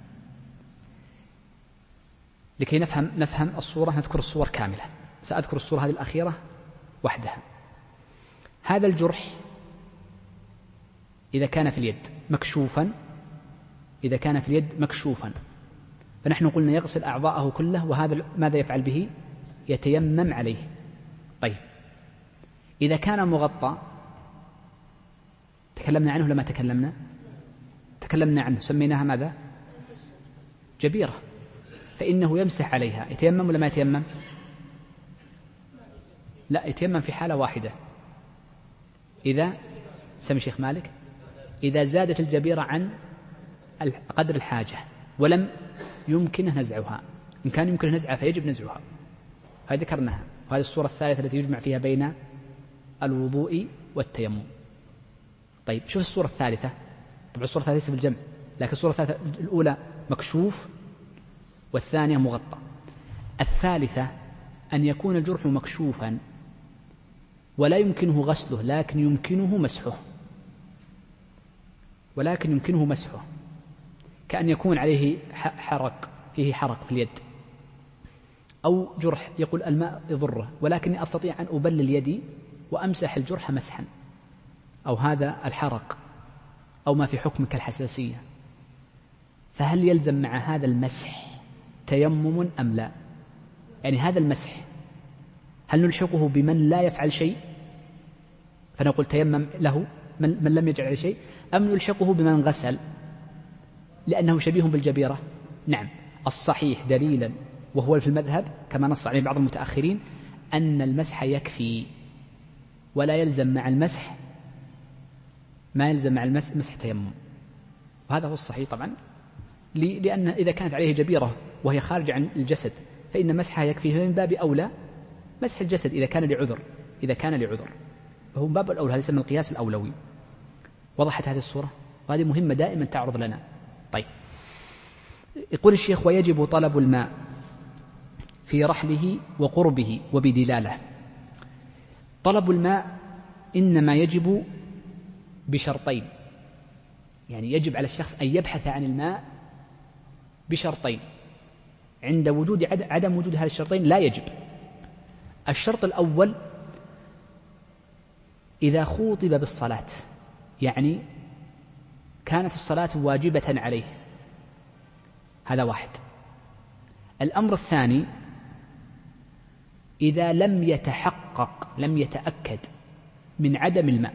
Speaker 1: لكي نفهم نفهم الصورة، نذكر الصور كاملة. سأذكر الصورة هذه الأخيرة وحدها. هذا الجرح إذا كان في اليد مكشوفا إذا كان في اليد مكشوفا فنحن قلنا يغسل أعضاءه كله، وهذا ماذا يفعل به؟ يتيمم عليه. طيب إذا كان مغطى تكلمنا عنه لما تكلمنا تكلمنا عنه سميناها ماذا؟ جبيرة، فإنه يمسح عليها. يتيمم ولا ما يتيمم؟ لا، يتيمم في حالة واحدة، إذا سمي شيخ مالك إذا زادت الجبيرة عن قدر الحاجة ولم يمكنه نزعها. إن كان يمكنه نزعها فيجب نزعها، هذه ذكرناها. وهذه الصورة الثالثة التي يجمع فيها بين الوضوء والتيمم. طيب شوف الصورة الثالثة. طبعا الصورة الثالثة ليس بالجمع، لكن الصورة الثالثة الأولى مكشوف والثانية مغطى. الثالثة أن يكون الجرح مكشوفا ولا يمكنه غسله لكن يمكنه مسحه ولكن يمكنه مسحه كأن يكون عليه حرق، فيه حرق في اليد، أو جرح يقول الماء يضره ولكني أستطيع أن أبلل يدي وأمسح الجرح مسحا، أو هذا الحرق أو ما في حكم كالحساسية. فهل يلزم مع هذا المسح تيمم أم لا؟ يعني هذا المسح هل نلحقه بمن لا يفعل شيء فنقول تيمم له من, من لم يجعل شيء، أم نلحقه بمن غسل لأنه شبيه بالجبيرة؟ نعم، الصحيح دليلا وهو في المذهب كما نص عليه بعض المتأخرين أن المسح يكفي ولا يلزم مع المسح ما يلزم مع المسح مسح تيمم. وهذا هو الصحيح طبعا، لأن إذا كانت عليه جبيرة وهي خارجة عن الجسد فإن مسحها يكفي، من باب أولى مسح الجسد إذا كان لعذر إذا كان لعذر فهو من باب الأولى، هذا يسمى القياس الأولوي. وضحت هذه الصورة، وهذه مهمة دائما تعرض لنا. طيب يقول الشيخ: ويجب طلب الماء في رحله وقربه وبدلاله. طلب الماء إنما يجب بشرطين، يعني يجب على الشخص أن يبحث عن الماء بشرطين. عند وجود عدم وجود هذه الشرطين لا يجب. الشرط الأول إذا خوطب بالصلاة، يعني كانت الصلاة واجبة عليه، هذا واحد. الأمر الثاني إذا لم يتحقق لم يتأكد من عدم الماء،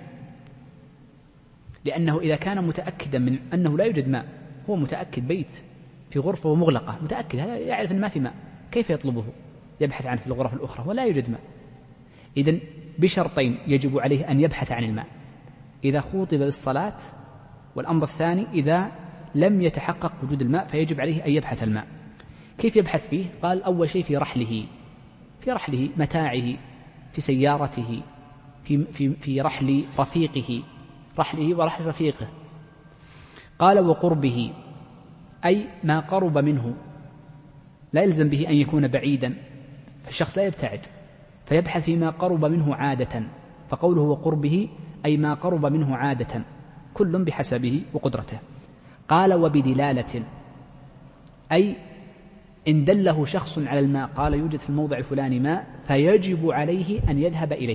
Speaker 1: لأنه إذا كان متأكدا من أنه لا يوجد ماء، هو متأكد بيت في غرفة مغلقة متأكد هذا يعرف أن ما في ماء، كيف يطلبه؟ يبحث عنه في الغرف الأخرى ولا يوجد ماء. إذن بشرطين يجب عليه أن يبحث عن الماء: إذا خوطب بالصلاة، والأمر الثاني إذا لم يتحقق وجود الماء فيجب عليه أن يبحث الماء. كيف يبحث فيه؟ قال: أول شيء في رحله في رحله متاعه، في سيارته، في, في, في رحل رفيقه رحله ورحل رفيقه. قال: وقربه، أي ما قرب منه، لا يلزم به أن يكون بعيدا، فالشخص لا يبتعد فيبحث فيما قرب منه عادة، فقوله وقربه أي ما قرب منه عادة، كل بحسبه وقدرته. قال: وبدلالة، أي إن دله شخص على الماء قال يوجد في الموضع الفلاني ماء فيجب عليه أن يذهب إليه،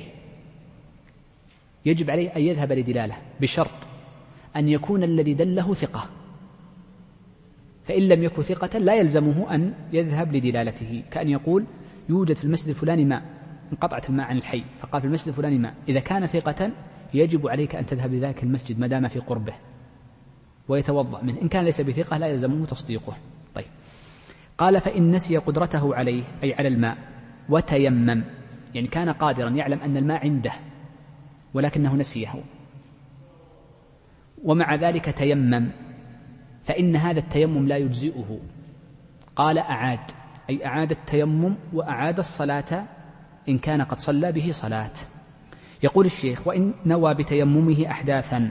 Speaker 1: يجب عليه أن يذهب لدلالة، بشرط أن يكون الذي دله ثقة، فإن لم يكن ثقة لا يلزمه أن يذهب لدلالته. كأن يقول يوجد في المسجد الفلاني ماء، انقطعت الماء عن الحي فقال في المسجد الفلاني ماء، إذا كان ثقة يجب عليك أن تذهب لذلك المسجد ما دام في قربه ويتوضأ منه. إن كان ليس بثقة لا يلزمه تصديقه. طيب، قال: فإن نسي قدرته عليه، أي على الماء، وتيمم، يعني كان قادرا يعلم أن الماء عنده ولكنه نسيه ومع ذلك تيمم، فإن هذا التيمم لا يجزئه. قال: أعاد، أي أعاد التيمم وأعاد الصلاة إن كان قد صلى به صلاة. يقول الشيخ: وإن نوى بتيممه أحداثا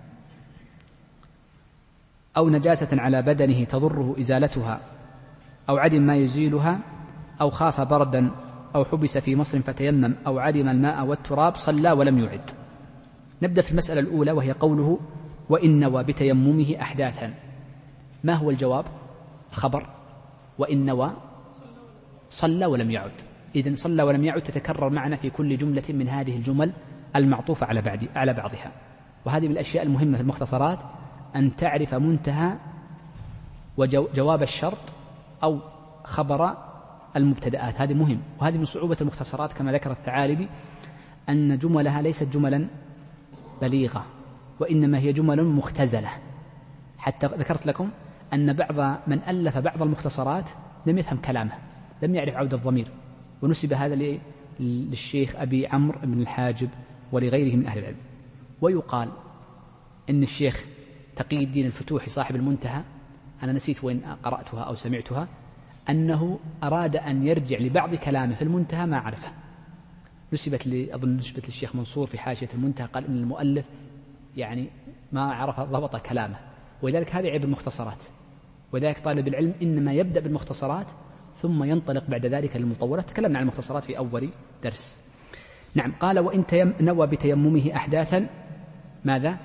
Speaker 1: أو نجاسة على بدنه تضره إزالتها، أو عدم ما يزيلها، أو خاف بردا أو حبس في مصر فتيمم أو عدم الماء والتراب صلى ولم يعد. نبدأ في المسألة الأولى وهي قوله وإن نوى بتيممه أحداثا. ما هو الجواب؟ الخبر وإن نوى صلى ولم يعد. إذن صلى ولم يعد تتكرر معنا في كل جملة من هذه الجمل المعطوفة على بعض على بعضها. وهذه من الأشياء المهمة في المختصرات أن تعرف منتهى وجواب الشرط أو خبر المبتدآت. هذه مهم، وهذه من صعوبة المختصرات كما ذكر الثعالبي أن جملها ليست جملا بليغة وإنما هي جمل مختزلة. حتى ذكرت لكم أن بعض من ألف بعض المختصرات لم يفهم كلامه، لم يعرف عود الضمير، ونسب هذا للشيخ أبي عمرو بن الحاجب ولغيره من أهل العلم. ويقال إن الشيخ تقي الدين الفتوحي صاحب المنتهى، أنا نسيت وين قرأتها أو سمعتها، أنه أراد أن يرجع لبعض كلامه في المنتهى ما عرفه، نسبت لي أظن نسبت للشيخ منصور في حاشية المنتهى، قال إن المؤلف يعني ما عرف ضبط كلامه. ولذلك هذه عيب المختصرات، وذلك طالب العلم إنما يبدأ بالمختصرات ثم ينطلق بعد ذلك للمطولات. تكلمنا عن المختصرات في أول درس. نعم، قال وإن نوى بتيممه أحداثا ماذا؟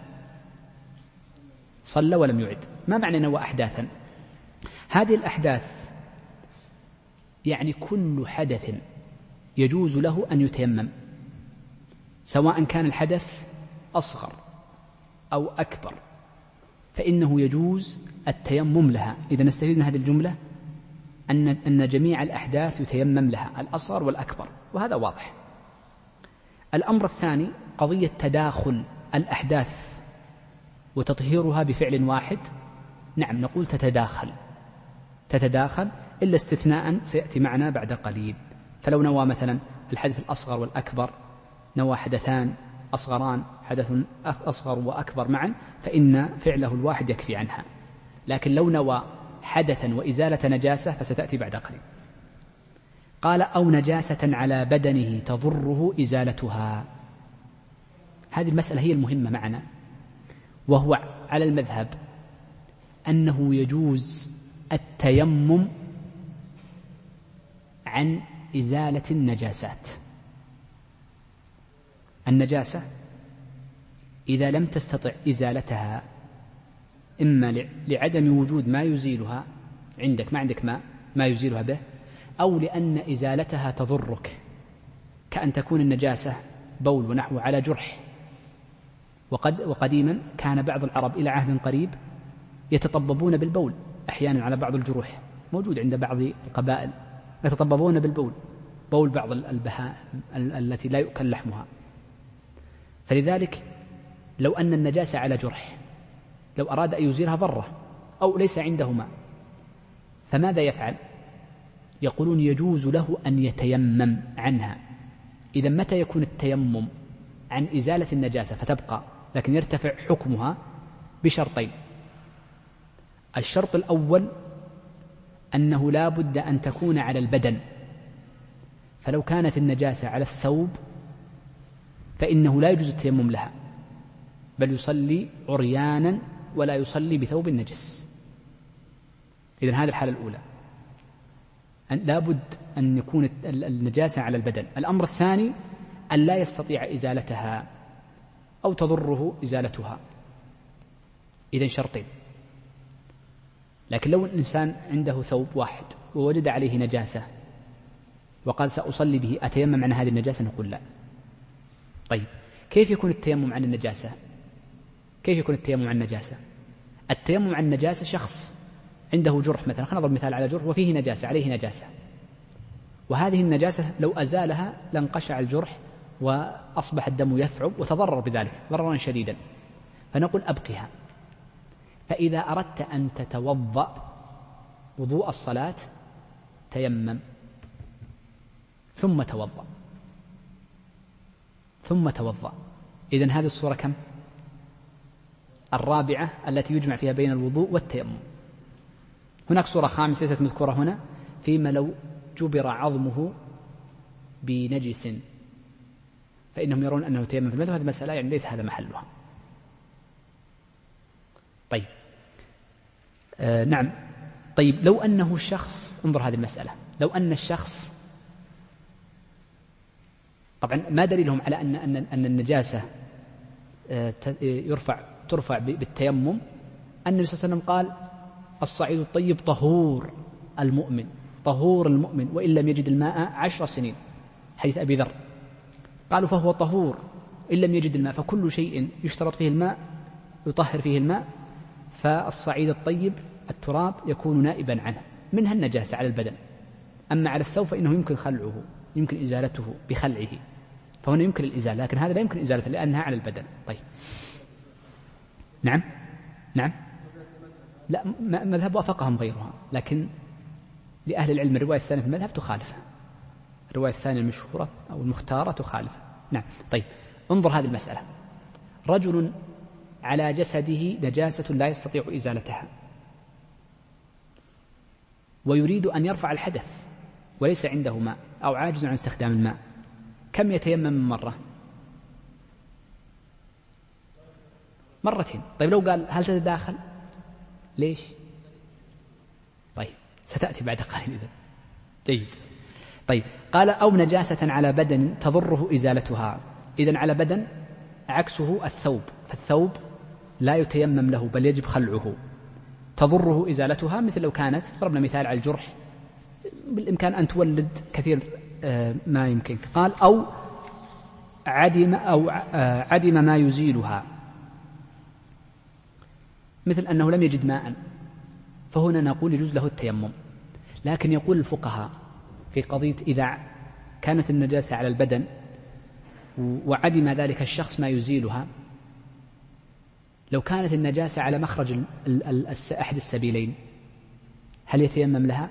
Speaker 1: صلى ولم يعد. ما معنى نوى أحداثا؟ هذه الأحداث يعني كل حدث يجوز له أن يتيمم، سواء كان الحدث أصغر أو أكبر فإنه يجوز التيمم لها. إذا نستفيد من هذه الجملة أن أن جميع الأحداث يتيمم لها، الأصغر والأكبر، وهذا واضح. الأمر الثاني قضية تداخل الأحداث وتطهيرها بفعل واحد. نعم، نقول تتداخل تتداخل إلا استثناء سيأتي معنا بعد قليل. فلو نوى مثلا الحدث الأصغر والأكبر، نوى حدثان أصغران، حدث أصغر وأكبر معا، فإن فعله الواحد يكفي عنها. لكن لو نوى حدثا وإزالة نجاسة فستأتي بعد قليل. قال أو نجاسة على بدنه تضره إزالتها. هذه المسألة هي المهمة معنا، وهو على المذهب أنه يجوز التيمم عن إزالة النجاسات. النجاسة إذا لم تستطع إزالتها إما لعدم وجود ما يزيلها عندك، ما عندك ما ما يزيلها به، أو لأن إزالتها تضرك، كأن تكون النجاسة بول ونحو على جرح. وقد وقديما كان بعض العرب إلى عهد قريب يتطببون بالبول أحيانا على بعض الجروح، موجود عند بعض القبائل يتطببون بالبول، بول بعض البهائم التي لا يؤكل لحمها. فلذلك لو أن النجاسة على جرح، لو أراد أن يزيلها ضرة أو ليس عنده ماء، فماذا يفعل؟ يقولون يجوز له أن يتيمم عنها. إذا متى يكون التيمم عن إزالة النجاسة فتبقى لكن يرتفع حكمها؟ بشرطين. الشرط الأول أنه لا بد أن تكون على البدن، فلو كانت النجاسة على الثوب فإنه لا يجوز التيمم لها، بل يصلي عريانا ولا يصلي بثوب النجس. إذن هذه الحالة الأولى، لا بد أن يكون النجاسة على البدن. الأمر الثاني أن لا يستطيع إزالتها أو تضره إزالتها. إذن شرطين. لكن لو الإنسان عنده ثوب واحد ووجد عليه نجاسة وقال سأصلي به أتيمم عن هذه النجاسة، نقول لا. طيب كيف يكون التيمم عن النجاسة؟ كيف يكون التيمم عن النجاسة؟ التيمم عن النجاسة شخص عنده جرح مثلا، خلينا نضرب مثال على جرح وفيه نجاسة، عليه نجاسة، وهذه النجاسة لو أزالها لانقشع الجرح وأصبح الدم يثعب وتضرر بذلك ضررا شديدا، فنقول أبقها. فإذا أردت أن تتوضأ وضوء الصلاة تيمم ثم توضأ ثم توضأ. إذن هذه الصورة كم؟ الرابعة التي يجمع فيها بين الوضوء والتيمم. هناك صورة خامسة ليست مذكورة هنا، فيما لو جبر عظمه بنجس فإنهم يرون أنه تيمم في المذهب. هذه مسألة يعني ليس هذا محلها. طيب آه نعم. طيب لو أنه الشخص، انظر هذه المسألة، لو أن الشخص طبعا ما دليلهم على أن, أن, أن النجاسة يرفع ترفع بالتيمم؟ النبي صلى الله عليه وسلم قال الصعيد الطيب طهور المؤمن، طهور المؤمن وإن لم يجد الماء عشر سنين، حديث أبي ذر. قالوا فهو طهور إن لم يجد الماء، فكل شيء يشترط فيه الماء يطهر فيه الماء، فالصعيد الطيب التراب يكون نائبا عنه، منها النجاسة على البدن. أما على الثوب فإنه يمكن خلعه، يمكن إزالته بخلعه، فهنا يمكن الإزالة، لكن هذا لا يمكن إزالته لأنها على البدن. طيب نعم نعم لا، مذهب وافقهم غيرها، لكن لأهل العلم الرواية الثانية في المذهب تخالفها، الرواية الثانية المشهورة أو المختارة تخالفها. نعم. طيب انظر هذه المسألة، رجل على جسده نجاسة لا يستطيع إزالتها ويريد أن يرفع الحدث وليس عنده ماء أو عاجز عن استخدام الماء، كم يتيمم من مرة؟ مرتين. طيب لو قال هل تتداخل؟ ليش؟ طيب ستأتي بعد قليل إذن. جيد. طيب قال أو نجاسة على بدن تضره إزالتها، إذن على بدن عكسه الثوب، فالثوب لا يتيمم له بل يجب خلعه، تضره إزالتها، مثل لو كانت ضربنا مثال على الجرح بالإمكان أن تولد كثير ما يمكن. قال أو عدم أو عدم ما يزيلها، مثل أنه لم يجد ماء، فهنا نقول يجوز له التيمم. لكن يقول الفقهاء في قضية إذا كانت النجاسة على البدن وعدم ذلك الشخص ما يزيلها، لو كانت النجاسة على مخرج أحد السبيلين هل يتيمم لها؟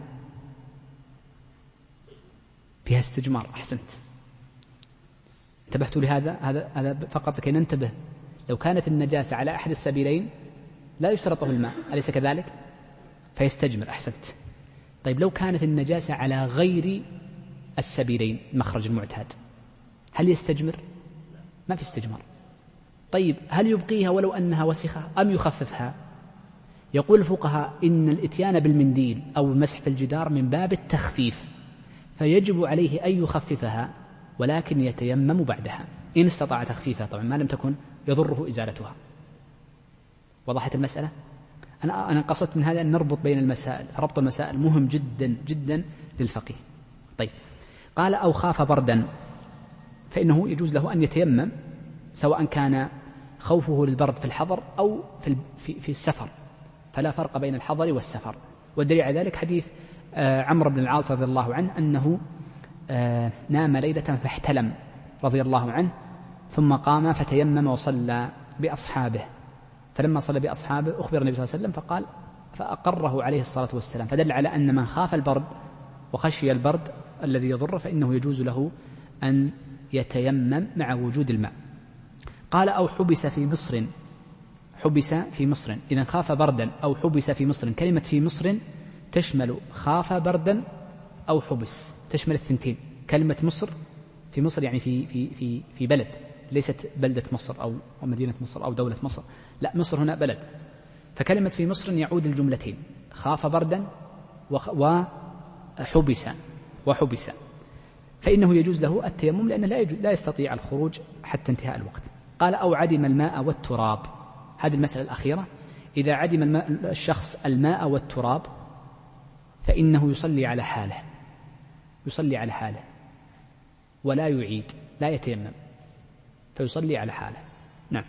Speaker 1: فيها استجمار. أحسنت، انتبهتوا لهذا، هذا هذا فقط لكي ننتبه. لو كانت النجاسة على أحد السبيلين لا يشترطه الماء، أليس كذلك؟ فيستجمر. أحسنت. طيب لو كانت النجاسة على غير السبيلين مخرج المعتاد هل يستجمر؟ ما في استجمار. طيب هل يبقيها ولو أنها وسخة أم يخففها؟ يقول الفقهاء إن الإتيان بالمنديل أو المسح في الجدار من باب التخفيف، فيجب عليه أن يخففها ولكن يتيمم بعدها إن استطاع تخفيفها، طبعا ما لم تكن يضره إزالتها. وضحت المسألة؟ أنا أنا قصدت من هذا أن نربط بين المسائل، فربط المسائل مهم جدا جدا للفقيه. طيب قال أو خاف بردا، فإنه يجوز له أن يتيمم سواء كان خوفه للبرد في الحضر أو في في السفر، فلا فرق بين الحضر والسفر. والدليل على ذلك حديث عمرو بن العاص رضي الله عنه أنه نام ليلة فاحتلم رضي الله عنه، ثم قام فتيمم وصلى بأصحابه، فلما صلى بأصحابه أخبر النبي صلى الله عليه وسلم فقال فأقره عليه الصلاة والسلام، فدل على أن من خاف البرد وخشي البرد الذي يضر فإنه يجوز له أن يتيمم مع وجود الماء. قال أو حبس في مصر، حبس في مصر، إذا خاف بردا أو حبس في مصر، كلمة في مصر تشمل خاف بردا أو حبس، تشمل الثنتين. كلمة مصر في مصر يعني في في في في بلد، ليست بلدة مصر أو مدينة مصر أو دولة مصر، لا، مصر هنا بلد. فكلمة في مصر يعود الجملتين خاف بردا وحبس وحبس، فإنه يجوز له التيمم لأنه لا, لا يستطيع الخروج حتى انتهاء الوقت. قال أو عدم الماء والتراب، هذه المسألة الأخيرة، إذا عدم الماء الشخص الماء والتراب فإنه يصلي على حاله، يصلي على حاله ولا يعيد، لا يتيمم، فيصلي على حاله. نعم.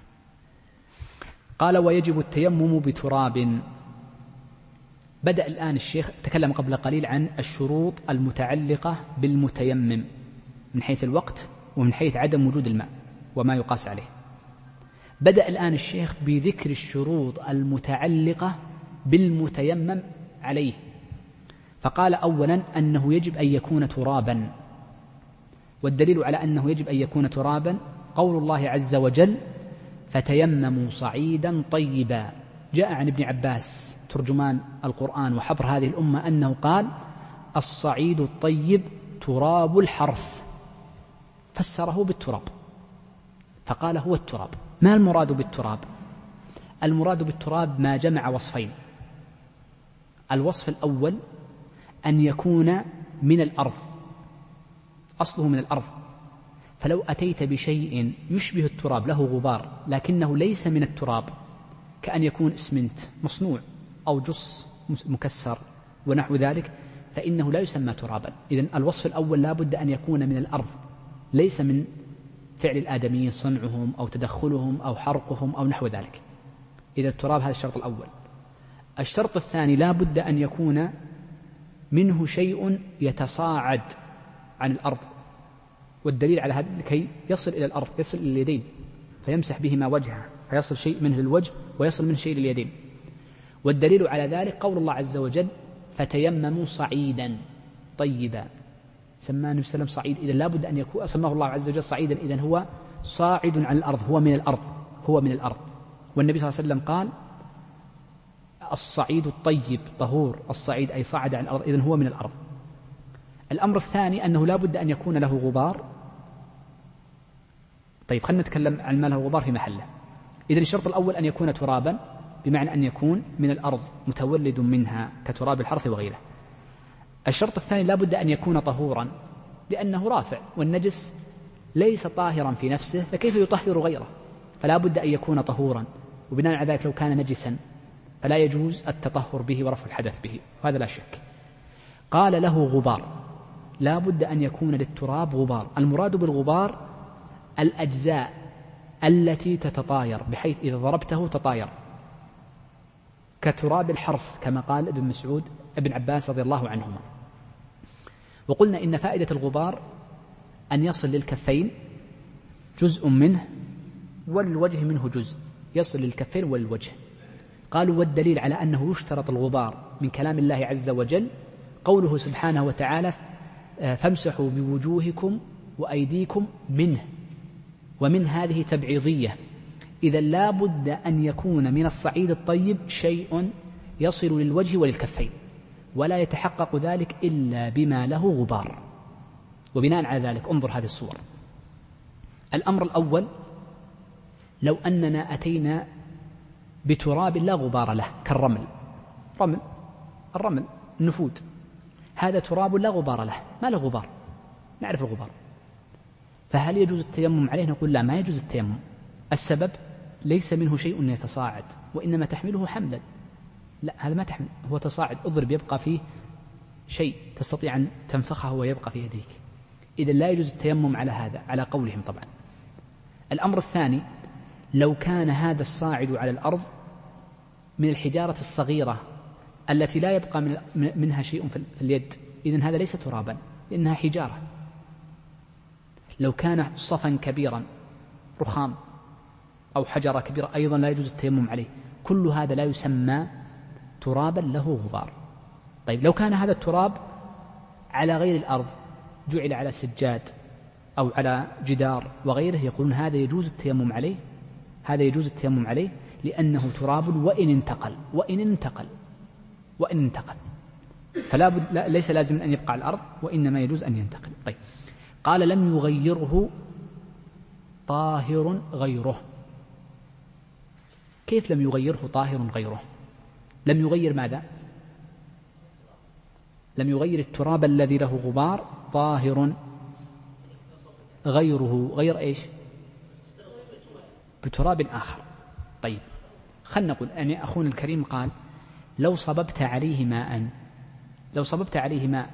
Speaker 1: قال ويجب التيمم بتراب. بدأ الآن الشيخ تكلم قبل قليل عن الشروط المتعلقة بالمتيمم من حيث الوقت ومن حيث عدم وجود الماء وما يقاس عليه. بدأ الآن الشيخ بذكر الشروط المتعلقة بالمتيمم عليه، فقال أولا أنه يجب أن يكون ترابا، والدليل على أنه يجب أن يكون ترابا قول الله عز وجل فتيمموا صعيدا طيبا. جاء عن ابن عباس ترجمان القرآن وحبر هذه الأمة أنه قال الصعيد الطيب تراب الحرث، فسره بالتراب، فقال هو التراب. ما المراد بالتراب؟ المراد بالتراب ما جمع وصفين. الوصف الأول أن يكون من الأرض، أصله من الأرض، فلو أتيت بشيء يشبه التراب له غبار لكنه ليس من التراب، كأن يكون إسمنت مصنوع أو جص مكسر ونحو ذلك، فإنه لا يسمى ترابا. إذن الوصف الأول لا بد أن يكون من الأرض، ليس من فعل الآدميين صنعهم أو تدخلهم أو حرقهم أو نحو ذلك. إذا التراب هذا الشرط الأول. الشرط الثاني لا بد أن يكون منه شيء يتصاعد عن الأرض، والدليل على هذا لكي يصل إلى الأرض، يصل إلى اليدين فيمسح بهما وجهه، فيصل شيء منه للوجه ويصل منه شيء لليدين. والدليل على ذلك قول الله عز وجل فتيمموا صعيدا طيبا، سماه النبي صلى الله عليه وسلم صعيد، إذن لا بد أن يكون سماه الله عز وجل صعيدا، إذن هو صاعد عن الأرض، هو من الأرض، هو من الأرض. والنبي صلى الله عليه وسلم قال الصعيد الطيب طهور، الصعيد أي صعد عن الأرض، إذن هو من الأرض. الأمر الثاني أنه لا بد أن يكون له غبار. طيب خلنا نتكلم عن ما له غبار في محله. إذن الشرط الأول أن يكون ترابا، بمعنى أن يكون من الأرض متولد منها كتراب الحرث وغيره. الشرط الثاني لا بد أن يكون طهورا، لأنه رافع، والنجس ليس طاهرا في نفسه فكيف يطهر غيره، فلا بد أن يكون طهورا، وبناء على ذلك لو كان نجسا فلا يجوز التطهر به ورفع الحدث به، وهذا لا شك. قال له غبار، لا بد أن يكون للتراب غبار. المراد بالغبار الأجزاء التي تتطاير، بحيث إذا ضربته تطاير، كتراب الحرث كما قال ابن مسعود ابن عباس رضي الله عنهما. وقلنا إن فائدة الغبار أن يصل للكفين جزء منه والوجه منه جزء، يصل للكفين والوجه. قالوا والدليل على أنه يشترط الغبار من كلام الله عز وجل قوله سبحانه وتعالى فامسحوا بوجوهكم وأيديكم منه، ومن هذه تبعيضية. إذا لا بد أن يكون من الصعيد الطيب شيء يصل للوجه وللكفين، ولا يتحقق ذلك إلا بما له غبار. وبناء على ذلك انظر هذه الصور. الأمر الأول لو أننا أتينا بتراب لا غبار له كالرمل، رمل الرمل النفود، هذا تراب لا غبار له، ما له غبار، نعرف الغبار، فهل يجوز التيمم عليه؟ نقول لا، ما يجوز التيمم. السبب ليس منه شيء يتصاعد، وإنما تحمله حملا، لا هذا ما تحمل، هو تصاعد، اضرب يبقى فيه شيء تستطيع أن تنفخه ويبقى في يديك. إذن لا يجوز التيمم على هذا على قولهم طبعا. الأمر الثاني لو كان هذا الصاعد على الأرض من الحجارة الصغيرة التي لا يبقى من منها شيء في اليد، إذن هذا ليس ترابا لأنها حجارة. لو كان صفا كبيرا رخام أو حجرة كبيرة أيضا لا يجوز التيمم عليه، كل هذا لا يسمى ترابا له غبار. طيب لو كان هذا التراب على غير الأرض، جعل على سجاد أو على جدار وغيره، يقولون هذا يجوز التيمم عليه، هذا يجوز التيمم عليه لأنه تراب وإن انتقل وإن انتقل وإن انتقل فلا بد لا ليس لازم أن يبقى على الأرض، وإنما يجوز أن ينتقل. طيب قال لم يغيره طاهر غيره. كيف لم يغيره طاهر غيره؟ لم يغير ماذا؟ لم يغير التراب الذي له غبار طاهر غيره، غير إيش؟ بتراب آخر. طيب خلنا نقول أن يعني أخونا الكريم قال لو صببت عليه ماء، لو صببت عليه ماء،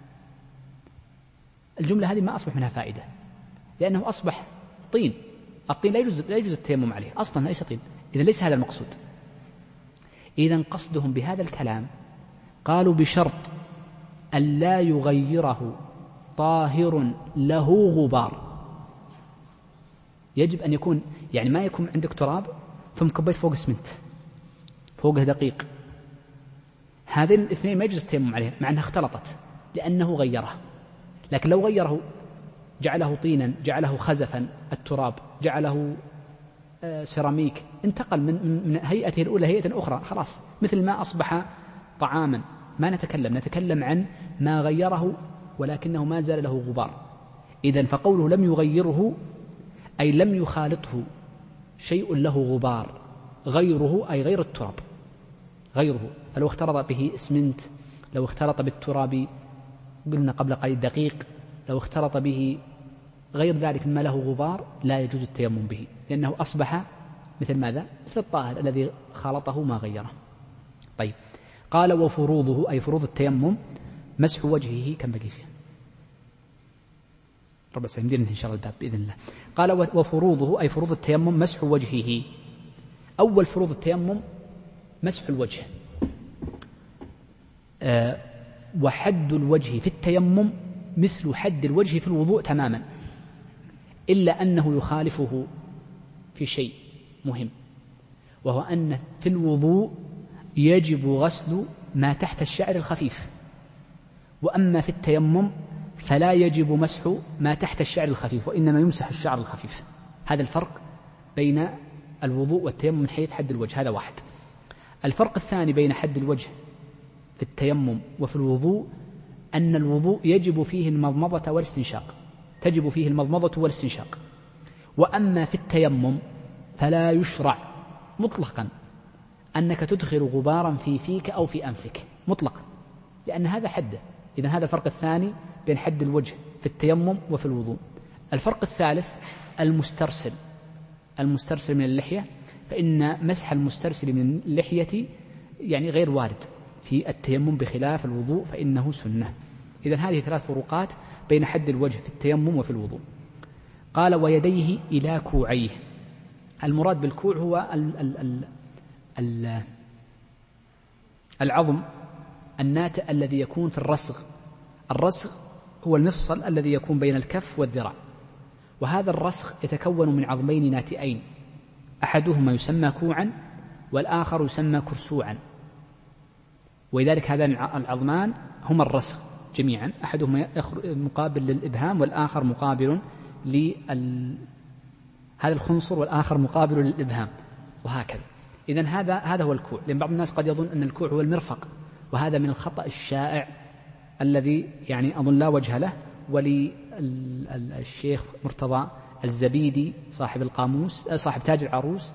Speaker 1: الجملة هذه ما أصبح منها فائدة، لأنه أصبح طين، الطين لا يجوز لا يجوز التيمم عليه أصلا، ليس طين، إذا ليس هذا المقصود. إذن قصدهم بهذا الكلام قالوا بشرط أن لا يغيره طاهر له غبار، يجب أن يكون يعني ما يكون عندك تراب ثم كبيت فوق اسمنت فوقه دقيق، هذين الاثنين ما يجوز التيمم عليه مع أنها اختلطت لأنه غيره. لكن لو غيره جعله طينا، جعله خزفا التراب، جعله سيراميك، انتقل من, من هيئته الأولى هيئة أخرى، خلاص مثل ما أصبح طعاما، ما نتكلم نتكلم عن ما غيره ولكنه ما زال له غبار. إذن فقوله لم يغيره أي لم يخالطه شيء له غبار غيره، أي غير التراب غيره. فلو اختلط به اسمنت، لو اختلط بالتراب قلنا قبل قليل دقيق، لو اختلط به غير ذلك مما له غبار لا يجوز التيمم به، لأنه أصبح مثل ماذا؟ مثل الطاهر الذي خالطه ما غيره. طيب، قال وفروضه أي فروض التيمم مسح وجهه. كم بقي فيه؟ ربع ساعة يمدينا إن شاء الله الباب بإذن الله. قال وفروضه أي فروض التيمم مسح وجهه. أول فروض التيمم مسح الوجه. أه وحد الوجه في التيمم مثل حد الوجه في الوضوء تماما، إلا أنه يخالفه في شيء مهم، وهو أن في الوضوء يجب غسل ما تحت الشعر الخفيف، وأما في التيمم فلا يجب مسح ما تحت الشعر الخفيف، وإنما يمسح الشعر الخفيف. هذا الفرق بين الوضوء والتيمم من حيث حد الوجه، هذا واحد. الفرق الثاني بين حد الوجه في التيمم وفي الوضوء أن الوضوء يجب فيه المضمضة والاستنشاق، تجب فيه المضمضة والاستنشاق، وأما في التيمم فلا يشرع مطلقا أنك تدخل غبارا في فيك أو في أنفك مطلقا، لأن هذا حده. إذن هذا الفرق الثاني بين حد الوجه في التيمم وفي الوضوء. الفرق الثالث المسترسل، المسترسل من اللحية، فإن مسح المسترسل من اللحية يعني غير وارد في التيمم بخلاف الوضوء فإنه سنة. إذن هذه ثلاث فروقات بين حد الوجه في التيمم وفي الوضوء. قال ويديه إلى كوعيه. المراد بالكوع هو ال ال ال ال العظم الناتئ الذي يكون في الرسغ. الرسغ هو المفصل الذي يكون بين الكف والذراع، وهذا الرسغ يتكون من عظمين ناتئين، أحدهما يسمى كوعا والآخر يسمى كرسوعا، ولذلك هذان العظمان هما الرسغ جميعا، أحدهما مقابل للإبهام والآخر مقابل لل هذا الخنصر والآخر مقابل للإبهام، وهكذا. إذن هذا هذا هو الكوع، لأن بعض الناس قد يظن أن الكوع هو المرفق، وهذا من الخطأ الشائع الذي يعني أظن لا وجه له. وللشيخ مرتضى الزبيدي صاحب القاموس صاحب تاج العروس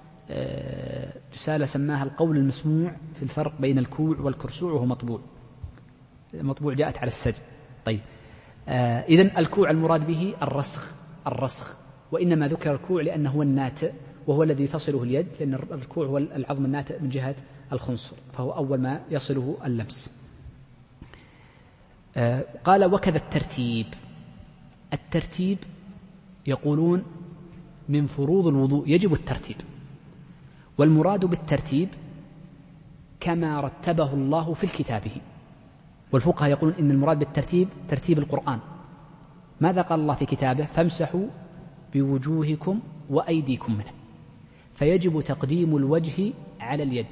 Speaker 1: رسالة سماها القول المسموع في الفرق بين الكوع والكرسوع، وهو مطبوع مطبوع جاءت على السجن. طيب، إذن الكوع المراد به الرسخ الرسخ وإنما ذكر الكوع لأنه هو الناتئ وهو الذي تصله اليد، لأن الكوع هو العظم الناتئ من جهة الخنصر، فهو أول ما يصله اللمس. آه قال وكذا الترتيب. الترتيب يقولون من فروض الوضوء يجب الترتيب، والمراد بالترتيب كما رتبه الله في كتابه. والفقهاء يقولون إن المراد بالترتيب ترتيب القرآن. ماذا قال الله في كتابه؟ فامسحوا بوجوهكم وأيديكم منه، فيجب تقديم الوجه على اليد.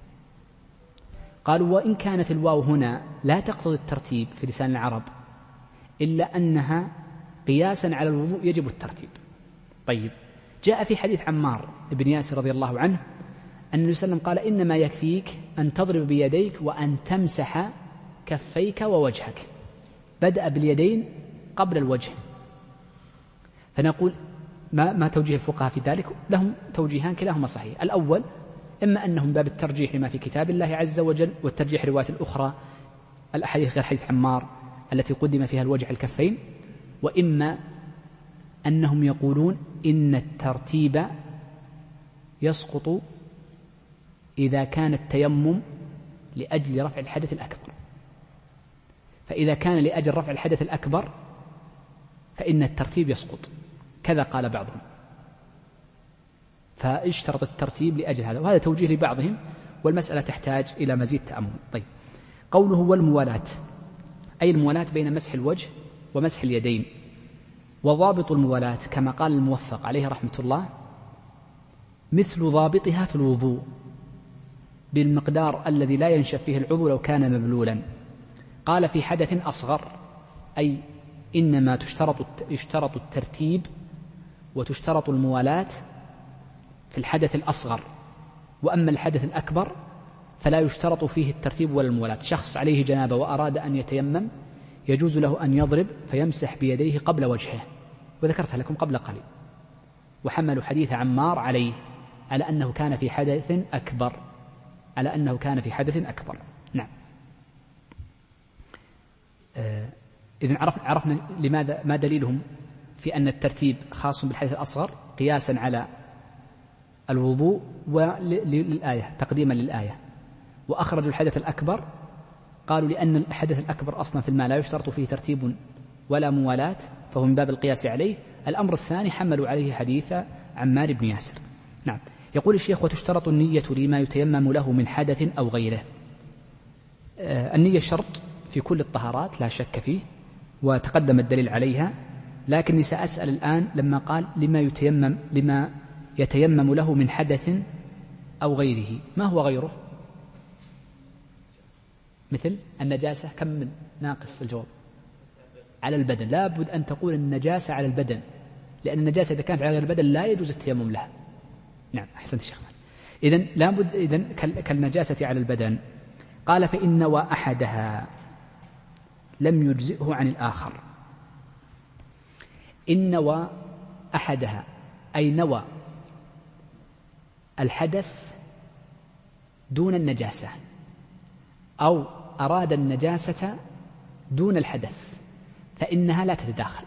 Speaker 1: قالوا وإن كانت الواو هنا لا تقتضي الترتيب في لسان العرب، إلا أنها قياسا على الوضوء يجب الترتيب. طيب، جاء في حديث عمار بن ياسر رضي الله عنه أن النبي صلى الله عليه وسلم قال إنما يكفيك أن تضرب بيديك وأن تمسح كفيك ووجهك، بدأ باليدين قبل الوجه. فنقول ما, ما توجيه الفقهاء في ذلك؟ لهم توجيهان كلاهما صحيح. الأول إما أنهم باب الترجيح لما في كتاب الله عز وجل، والترجيح رواية الأخرى الأحاديث غير حديث عمار التي قدم فيها الوجه الكفين، وإما أنهم يقولون إن الترتيب يسقط إذا كان التيمم لأجل رفع الحدث الأكبر، فإذا كان لأجل رفع الحدث الأكبر فإن الترتيب يسقط، كذا قال بعضهم، فاشترط الترتيب لأجل هذا، وهذا توجيه لبعضهم، والمسألة تحتاج إلى مزيد تأمل. طيب، قوله والموالاة أي الموالاة بين مسح الوجه ومسح اليدين. وضابط الموالاة كما قال الموفق عليه رحمة الله مثل ضابطها في الوضوء بالمقدار الذي لا ينشف فيه العضو لو كان مبلولا. قال في حدث أصغر، أي إنما تشترط يشترط الترتيب وتشترط الموالاة في الحدث الأصغر، وأما الحدث الأكبر فلا يشترط فيه الترتيب ولا الموالاة. شخص عليه جنابة وأراد أن يتيمم يجوز له أن يضرب فيمسح بيديه قبل وجهه، وذكرتها لكم قبل قليل، وحملوا حديث عمار عليه على أنه كان في حدث أكبر على أنه كان في حدث أكبر. نعم. آه إذن عرفنا, عرفنا لماذا ما دليلهم في أن الترتيب خاص بالحدث الأصغر قياسا على الوضوء وللآية تقديما للآية، وأخرجوا الحدث الأكبر قالوا لأن الحدث الأكبر أصلا في الماء لا يشترط فيه ترتيب ولا موالاة فهو من باب القياس عليه. الأمر الثاني حملوا عليه حديث عمار بن ياسر. نعم. يقول الشيخ وتشترط النية لما يتيمم له من حدث أو غيره. آه النية شرط في كل الطهارات لا شك فيه، وتقدم الدليل عليها، لكني سأسأل الآن لما قال لما يتيمم لما يتيمم له من حدث أو غيره، ما هو غيره؟ مثل النجاسة، كم من ناقص الجواب؟ على البدن، لا بد أن تقول النجاسة على البدن، لأن النجاسة إذا كانت على غير البدن لا يجوز التيمم لها. نعم أحسنت شيخ. إذن لا بد إذن كالنجاسة على البدن. قال فإن نوى أحدها لم يجزئه عن الآخر. إن نوى أحدها أي نوى الحدث دون النجاسة، أو أراد النجاسة دون الحدث، فإنها لا تتداخل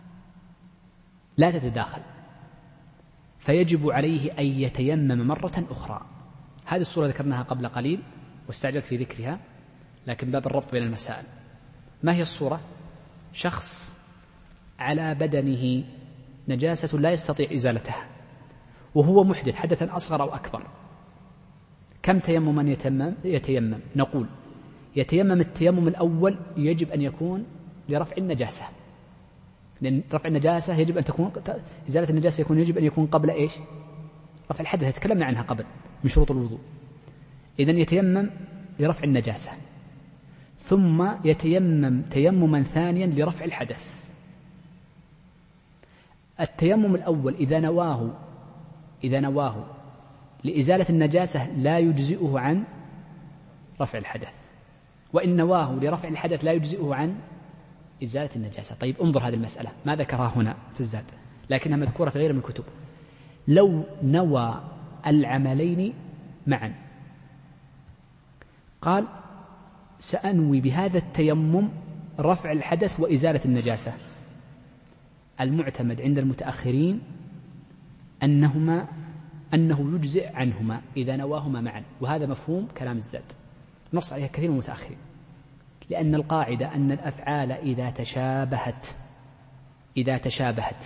Speaker 1: لا تتداخل فيجب عليه أن يتيمم مرة أخرى. هذه الصورة ذكرناها قبل قليل واستعجلت في ذكرها، لكن باب الربط بين المسائل. ما هي الصورة؟ شخص على بدنه نجاسة لا يستطيع إزالتها وهو محدث حدثا أصغر أو أكبر، كم تيمما يتيمم؟ يتيمم نقول يتيمم التيمم الأول يجب أن يكون لرفع النجاسة، لأن رفع النجاسة يجب أن تكون إزالة النجاسة يكون يجب أن يكون قبل إيش؟ رفع الحدث، تكلمنا عنها قبل من شروط الوضوء. إذن يتيمم لرفع النجاسة، ثم يتيمم تيمما ثانيا لرفع الحدث. التيمم الأول إذا نواه إذا نواه لإزالة النجاسة لا يجزئه عن رفع الحدث، وإن نواه لرفع الحدث لا يجزئه عن إزالة النجاسة. طيب انظر هذه المسألة ما ذكرها هنا في الزاد لكنها مذكورة في غير من الكتب. لو نوى العملين معا قال سأنوي بهذا التيمم رفع الحدث وإزالة النجاسة، المعتمد عند المتأخرين أنهما أنه يجزئ عنهما إذا نواهما معا، وهذا مفهوم كلام الزاد نص عليها كثير من المتأخرين، لأن القاعدة أن الأفعال إذا تشابهت إذا تشابهت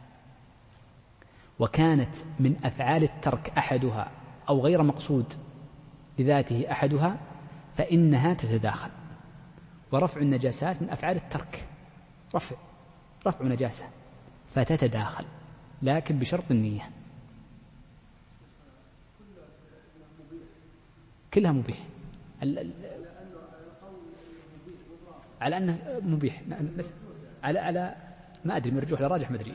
Speaker 1: وكانت من أفعال الترك أحدها أو غير مقصود لذاته أحدها فإنها تتداخل. ورفع النجاسات من أفعال الترك، رفع رفع نجاسة فتتداخل، لكن بشرط النية. كلها مبيح على أنه مبيح، بس على على ما أدري مرجوح لراجح ما أدري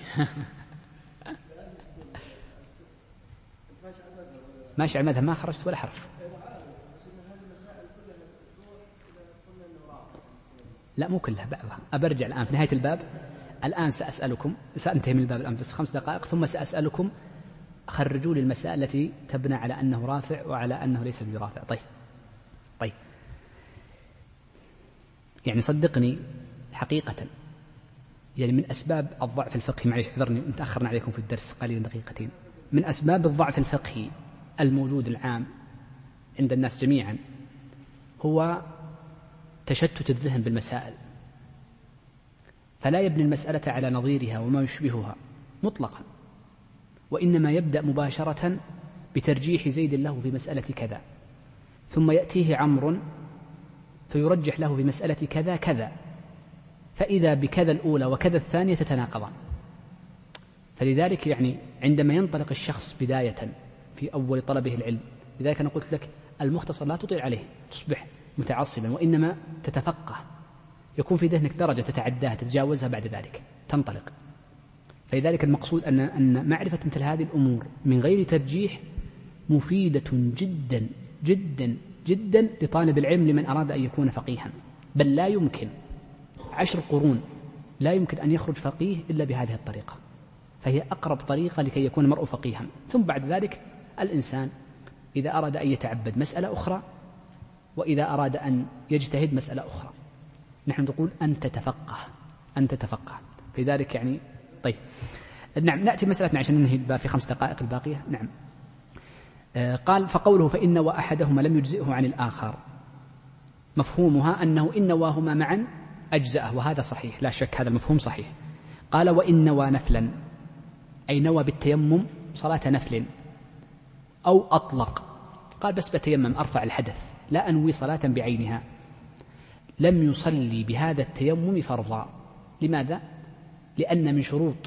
Speaker 1: ماشي على المذهب ما خرجت ولا حرف. لا مو كلها، بعضها. أبرجع الآن في نهاية الباب، الآن سأسألكم، سأنتهي من الباب الآن بس خمس دقائق، ثم سأسألكم خرجوا لي المسائل التي تبنى على أنه رافع وعلى أنه ليس برافع. طيب طيب يعني صدقني حقيقة يعني من أسباب الضعف الفقهي، معي اعذرني متأخرنا عليكم في الدرس قليلا دقيقتين، من أسباب الضعف الفقهي الموجود العام عند الناس جميعا هو تشتت الذهن بالمسائل، فلا يبني المسألة على نظيرها وما يشبهها مطلقا، وإنما يبدأ مباشرة بترجيح زيد له في مسألة كذا، ثم يأتيه عمرو فيرجح له في مسألة كذا كذا، فإذا بكذا الأولى وكذا الثانية تتناقضان. فلذلك يعني عندما ينطلق الشخص بداية في أول طلبه العلم، لذلك أنا قلت لك المختصر لا تطيع عليه تصبح متعصبا، وإنما تتفقه، يكون في ذهنك درجة تتعداها تتجاوزها بعد ذلك تنطلق. فلذلك المقصود أن أن معرفة مثل هذه الأمور من غير ترجيح مفيدة جدا جدا جدا لطالب العلم لمن أراد أن يكون فقيها، بل لا يمكن عشر قرون لا يمكن أن يخرج فقيه إلا بهذه الطريقة، فهي أقرب طريقة لكي يكون المرء فقيها. ثم بعد ذلك الإنسان إذا أراد أن يتعبد مسألة أخرى، وإذا أراد أن يجتهد مسألة أخرى. نحن نقول أن تتفقه أن تتفقه في ذلك يعني طيب نعم، نأتي مسألتنا عشان ننهي في خمس دقائق الباقية. نعم. آه قال فقوله فإن نوى أحدهما لم يجزئه عن الآخر، مفهومها أنه إن نواهما معا أجزأه، وهذا صحيح لا شك، هذا المفهوم صحيح. قال وإن نوى نفلا، أي نوى بالتيمم صلاة نفل أو أطلق، قال بس بتيمم أرفع الحدث لا أنوي صلاة بعينها، لم يصلي بهذا التيمم فرضا. لماذا؟ لأن من شروط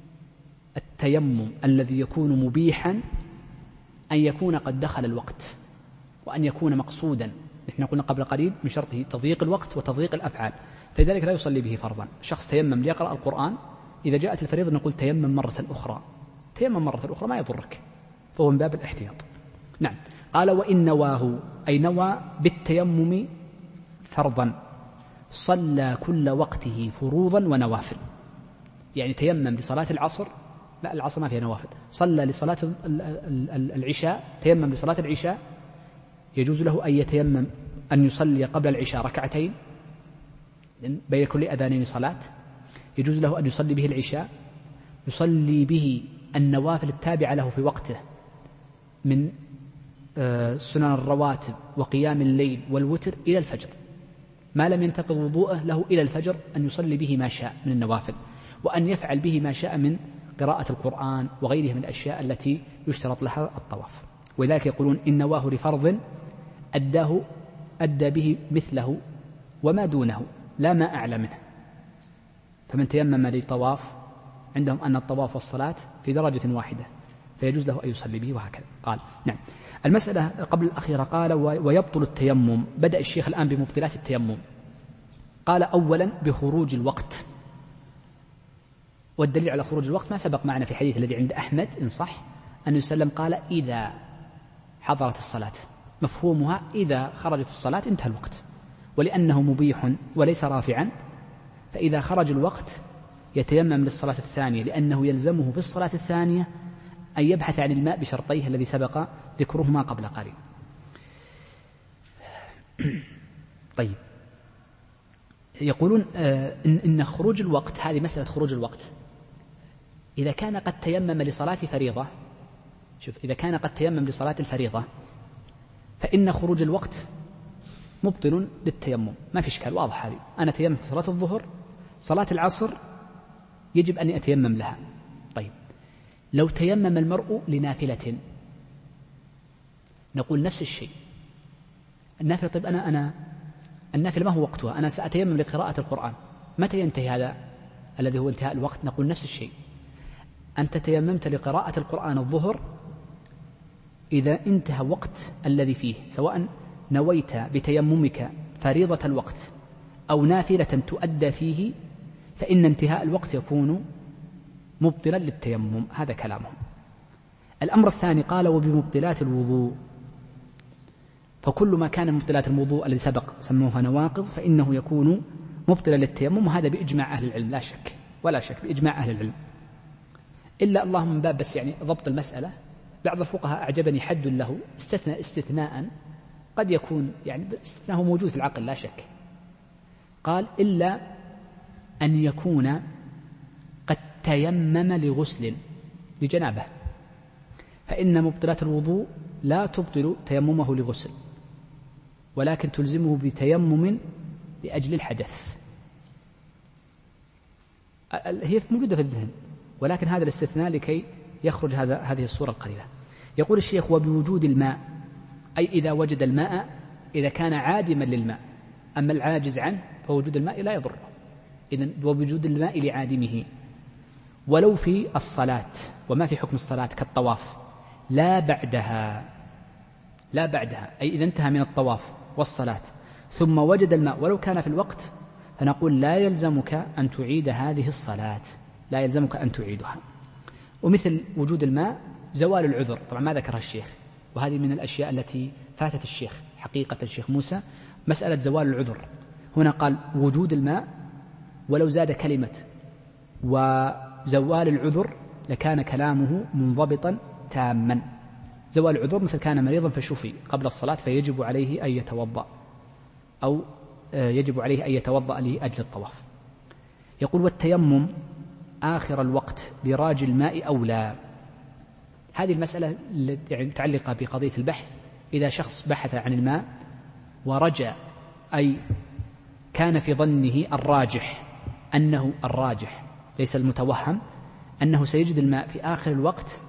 Speaker 1: التيمم الذي يكون مبيحا أن يكون قد دخل الوقت، وأن يكون مقصودا. نحن قلنا قبل قليل من شرطه تضييق الوقت وتضييق الأفعال، فلذلك لا يصلي به فرضا. شخص تيمم ليقرأ القرآن، إذا جاءت الفريضة نقول تيمم مرة أخرى، تيمم مرة أخرى ما يضرك، فهو من باب الاحتياط. نعم. قال وإن نواه، أي نوى بالتيمم فرضا، صلى كل وقته فروضا ونوافل. يعني تيمم لصلاة العصر، لا العصر ما فيها نوافل، صلى لصلاة العشاء، تيمم لصلاة العشاء، يجوز له أن يتيمم أن يصلي قبل العشاء ركعتين بين كل أذانين صلاة، يجوز له أن يصلي به العشاء، يصلي به النوافل التابعة له في وقته من سنن الرواتب وقيام الليل والوتر إلى الفجر، ما لم ينتقض وضوءه له إلى الفجر أن يصلي به ما شاء من النوافل، وأن يفعل به ما شاء من قراءة القرآن وغيره من الأشياء التي يشترط لها الطواف. ولذلك يقولون إن نواه لفرض أداه أدى به مثله وما دونه لا ما أعلى منه. فمن تيمم للطواف عندهم أن الطواف والصلاة في درجة واحدة، فيجوز له أن يصلي به وهكذا. قال نعم. المسألة قبل الأخيرة قال ويبطل التيمم. بدأ الشيخ الآن بمبطلات التيمم. قال أولا بخروج الوقت، والدليل على خروج الوقت ما سبق معنا في حديث الذي عند أحمد إن صح أن يسلم قال إذا حضرت الصلاة، مفهومها إذا خرجت الصلاة انتهى الوقت، ولأنه مبيح وليس رافعا فإذا خرج الوقت يتيمم للصلاة الثانية، لأنه يلزمه في الصلاة الثانية أن يبحث عن الماء بشرطيه الذي سبق ذكرهما قبل قليل. طيب يقولون آه إن, إن خروج الوقت، هذه مسألة خروج الوقت إذا كان قد تيمم لصلاة فريضة، شوف إذا كان قد تيمم لصلاة الفريضة فإن خروج الوقت مبطل للتيمم، ما في إشكال، واضح هذه. أنا تيممت صلاة الظهر، صلاة العصر يجب أن أتيمم لها. طيب لو تيمم المرء لنافلة نقول نفس الشيء. النافلة طيب أنا أنا النافلة ما هو وقتها، أنا سأتيمم لقراءة القرآن، متى ينتهي هذا الذي هو انتهاء الوقت؟ نقول نفس الشيء. أنت تيممت لقراءة القرآن الظهر إذا انتهى وقت الذي فيه، سواء نويت بتيممك فريضة الوقت أو نافلة تؤدى فيه، فإن انتهاء الوقت يكون مبطلا للتيمم. هذا كلامهم. الأمر الثاني قال وبمبطلات الوضوء، فكل ما كان مبطلات الوضوء الذي سبق سموها نواقض فإنه يكون مبطلا للتيمم، وهذا بإجماع أهل العلم لا شك ولا شك، بإجماع أهل العلم. إلا اللهم من باب بس يعني ضبط المسألة، بعض الفقهاء أعجبني حد له استثناء استثناء قد يكون يعني استثناء موجود في العقل لا شك. قال إلا أن يكون قد تيمم لغسل لجنابه، فإن مبطلات الوضوء لا تبطل تيممه لغسل، ولكن تلزمه بتيمم لأجل الحدث. هي موجودة في الذهن، ولكن هذا الاستثناء لكي يخرج هذا هذه الصورة القليلة. يقول الشيخ وبوجود الماء، أي إذا وجد الماء، إذا كان عادما للماء، أما العاجز عنه فوجود الماء لا يضره. إذن وبوجود الماء لعادمه، ولو في الصلاة، وما في حكم الصلاة كالطواف، لا بعدها لا بعدها أي إذا انتهى من الطواف والصلاة ثم وجد الماء ولو كان في الوقت، فنقول لا يلزمك أن تعيد هذه الصلاة، لا يلزمك أن تعيدها. ومثل وجود الماء زوال العذر، طبعا ما ذكرها الشيخ، وهذه من الأشياء التي فاتت الشيخ حقيقة الشيخ موسى، مسألة زوال العذر. هنا قال وجود الماء ولو زاد كلمة وزوال العذر لكان كلامه منضبطا تاما. زوال العذر مثل كان مريضا فشفي قبل الصلاة فيجب عليه أن يتوضأ، أو يجب عليه أن يتوضأ لأجل الطواف. يقول والتيمم آخر الوقت براج الماء أو لا؟ هذه المسألة يعني متعلقة بقضية البحث. إذا شخص بحث عن الماء ورجع، أي كان في ظنه الراجح أنه الراجح ليس المتوهم أنه سيجد الماء في آخر الوقت،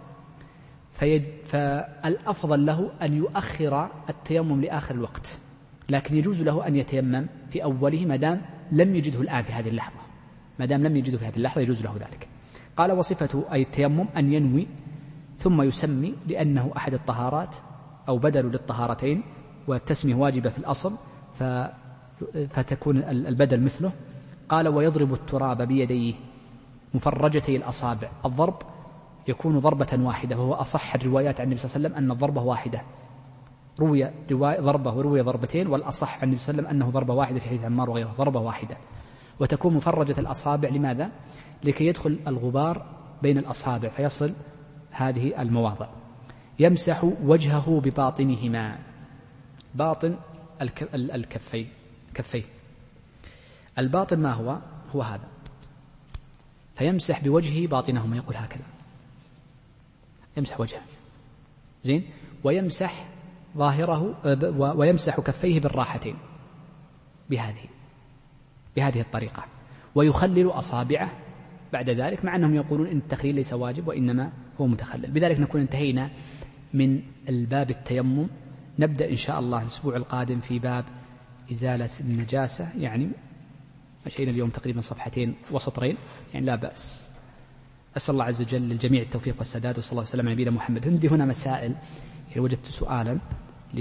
Speaker 1: فالأفضل له أن يؤخر التيمم لآخر الوقت، لكن يجوز له أن يتيمم في أوله ما دام لم يجده الآن في هذه اللحظة، ما دام لم يجده في هذه اللحظة يجوز له ذلك. قال وصفة أي التيمم أن ينوي ثم يسمي، لأنه أحد الطهارات أو بدل للطهارتين، والتسمية واجبة في الأصل فتكون البدل مثله. قال ويضرب التراب بيديه مفرجتي الأصابع. الضرب يكون ضربة واحدة، وهو أصح الروايات عن النبي صلى الله عليه وسلم أن الضربة واحدة، روي رواية ضربة وروي ضربتين، والأصح عن النبي صلى الله عليه وسلم أنه ضربة واحدة في حديث عمار وغيره، ضربة واحدة. وتكون مفرجة الأصابع لماذا؟ لكي يدخل الغبار بين الأصابع فيصل هذه المواضع. يمسح وجهه بباطنهما، باطن الكفين كفيه. الباطن ما هو؟ هو هذا، فيمسح بوجهه باطنهما، يقول هكذا يمسح وجهه زين، ويمسح ظاهره ويمسح كفيه بالراحتين بهذه بهذه الطريقة، ويخلل أصابعه بعد ذلك، مع أنهم يقولون إن التخليل ليس واجب وإنما هو متخلل. بذلك نكون انتهينا من الباب التيمم. نبدأ إن شاء الله الأسبوع القادم في باب إزالة النجاسة، يعني مشينا اليوم تقريبا صفحتين وسطرين، يعني لا بأس. أسأل الله عز وجل للجميع التوفيق والسداد، وصلى الله وسلم على نبينا محمد. عندي هنا مسائل، يعني وجدت سؤالا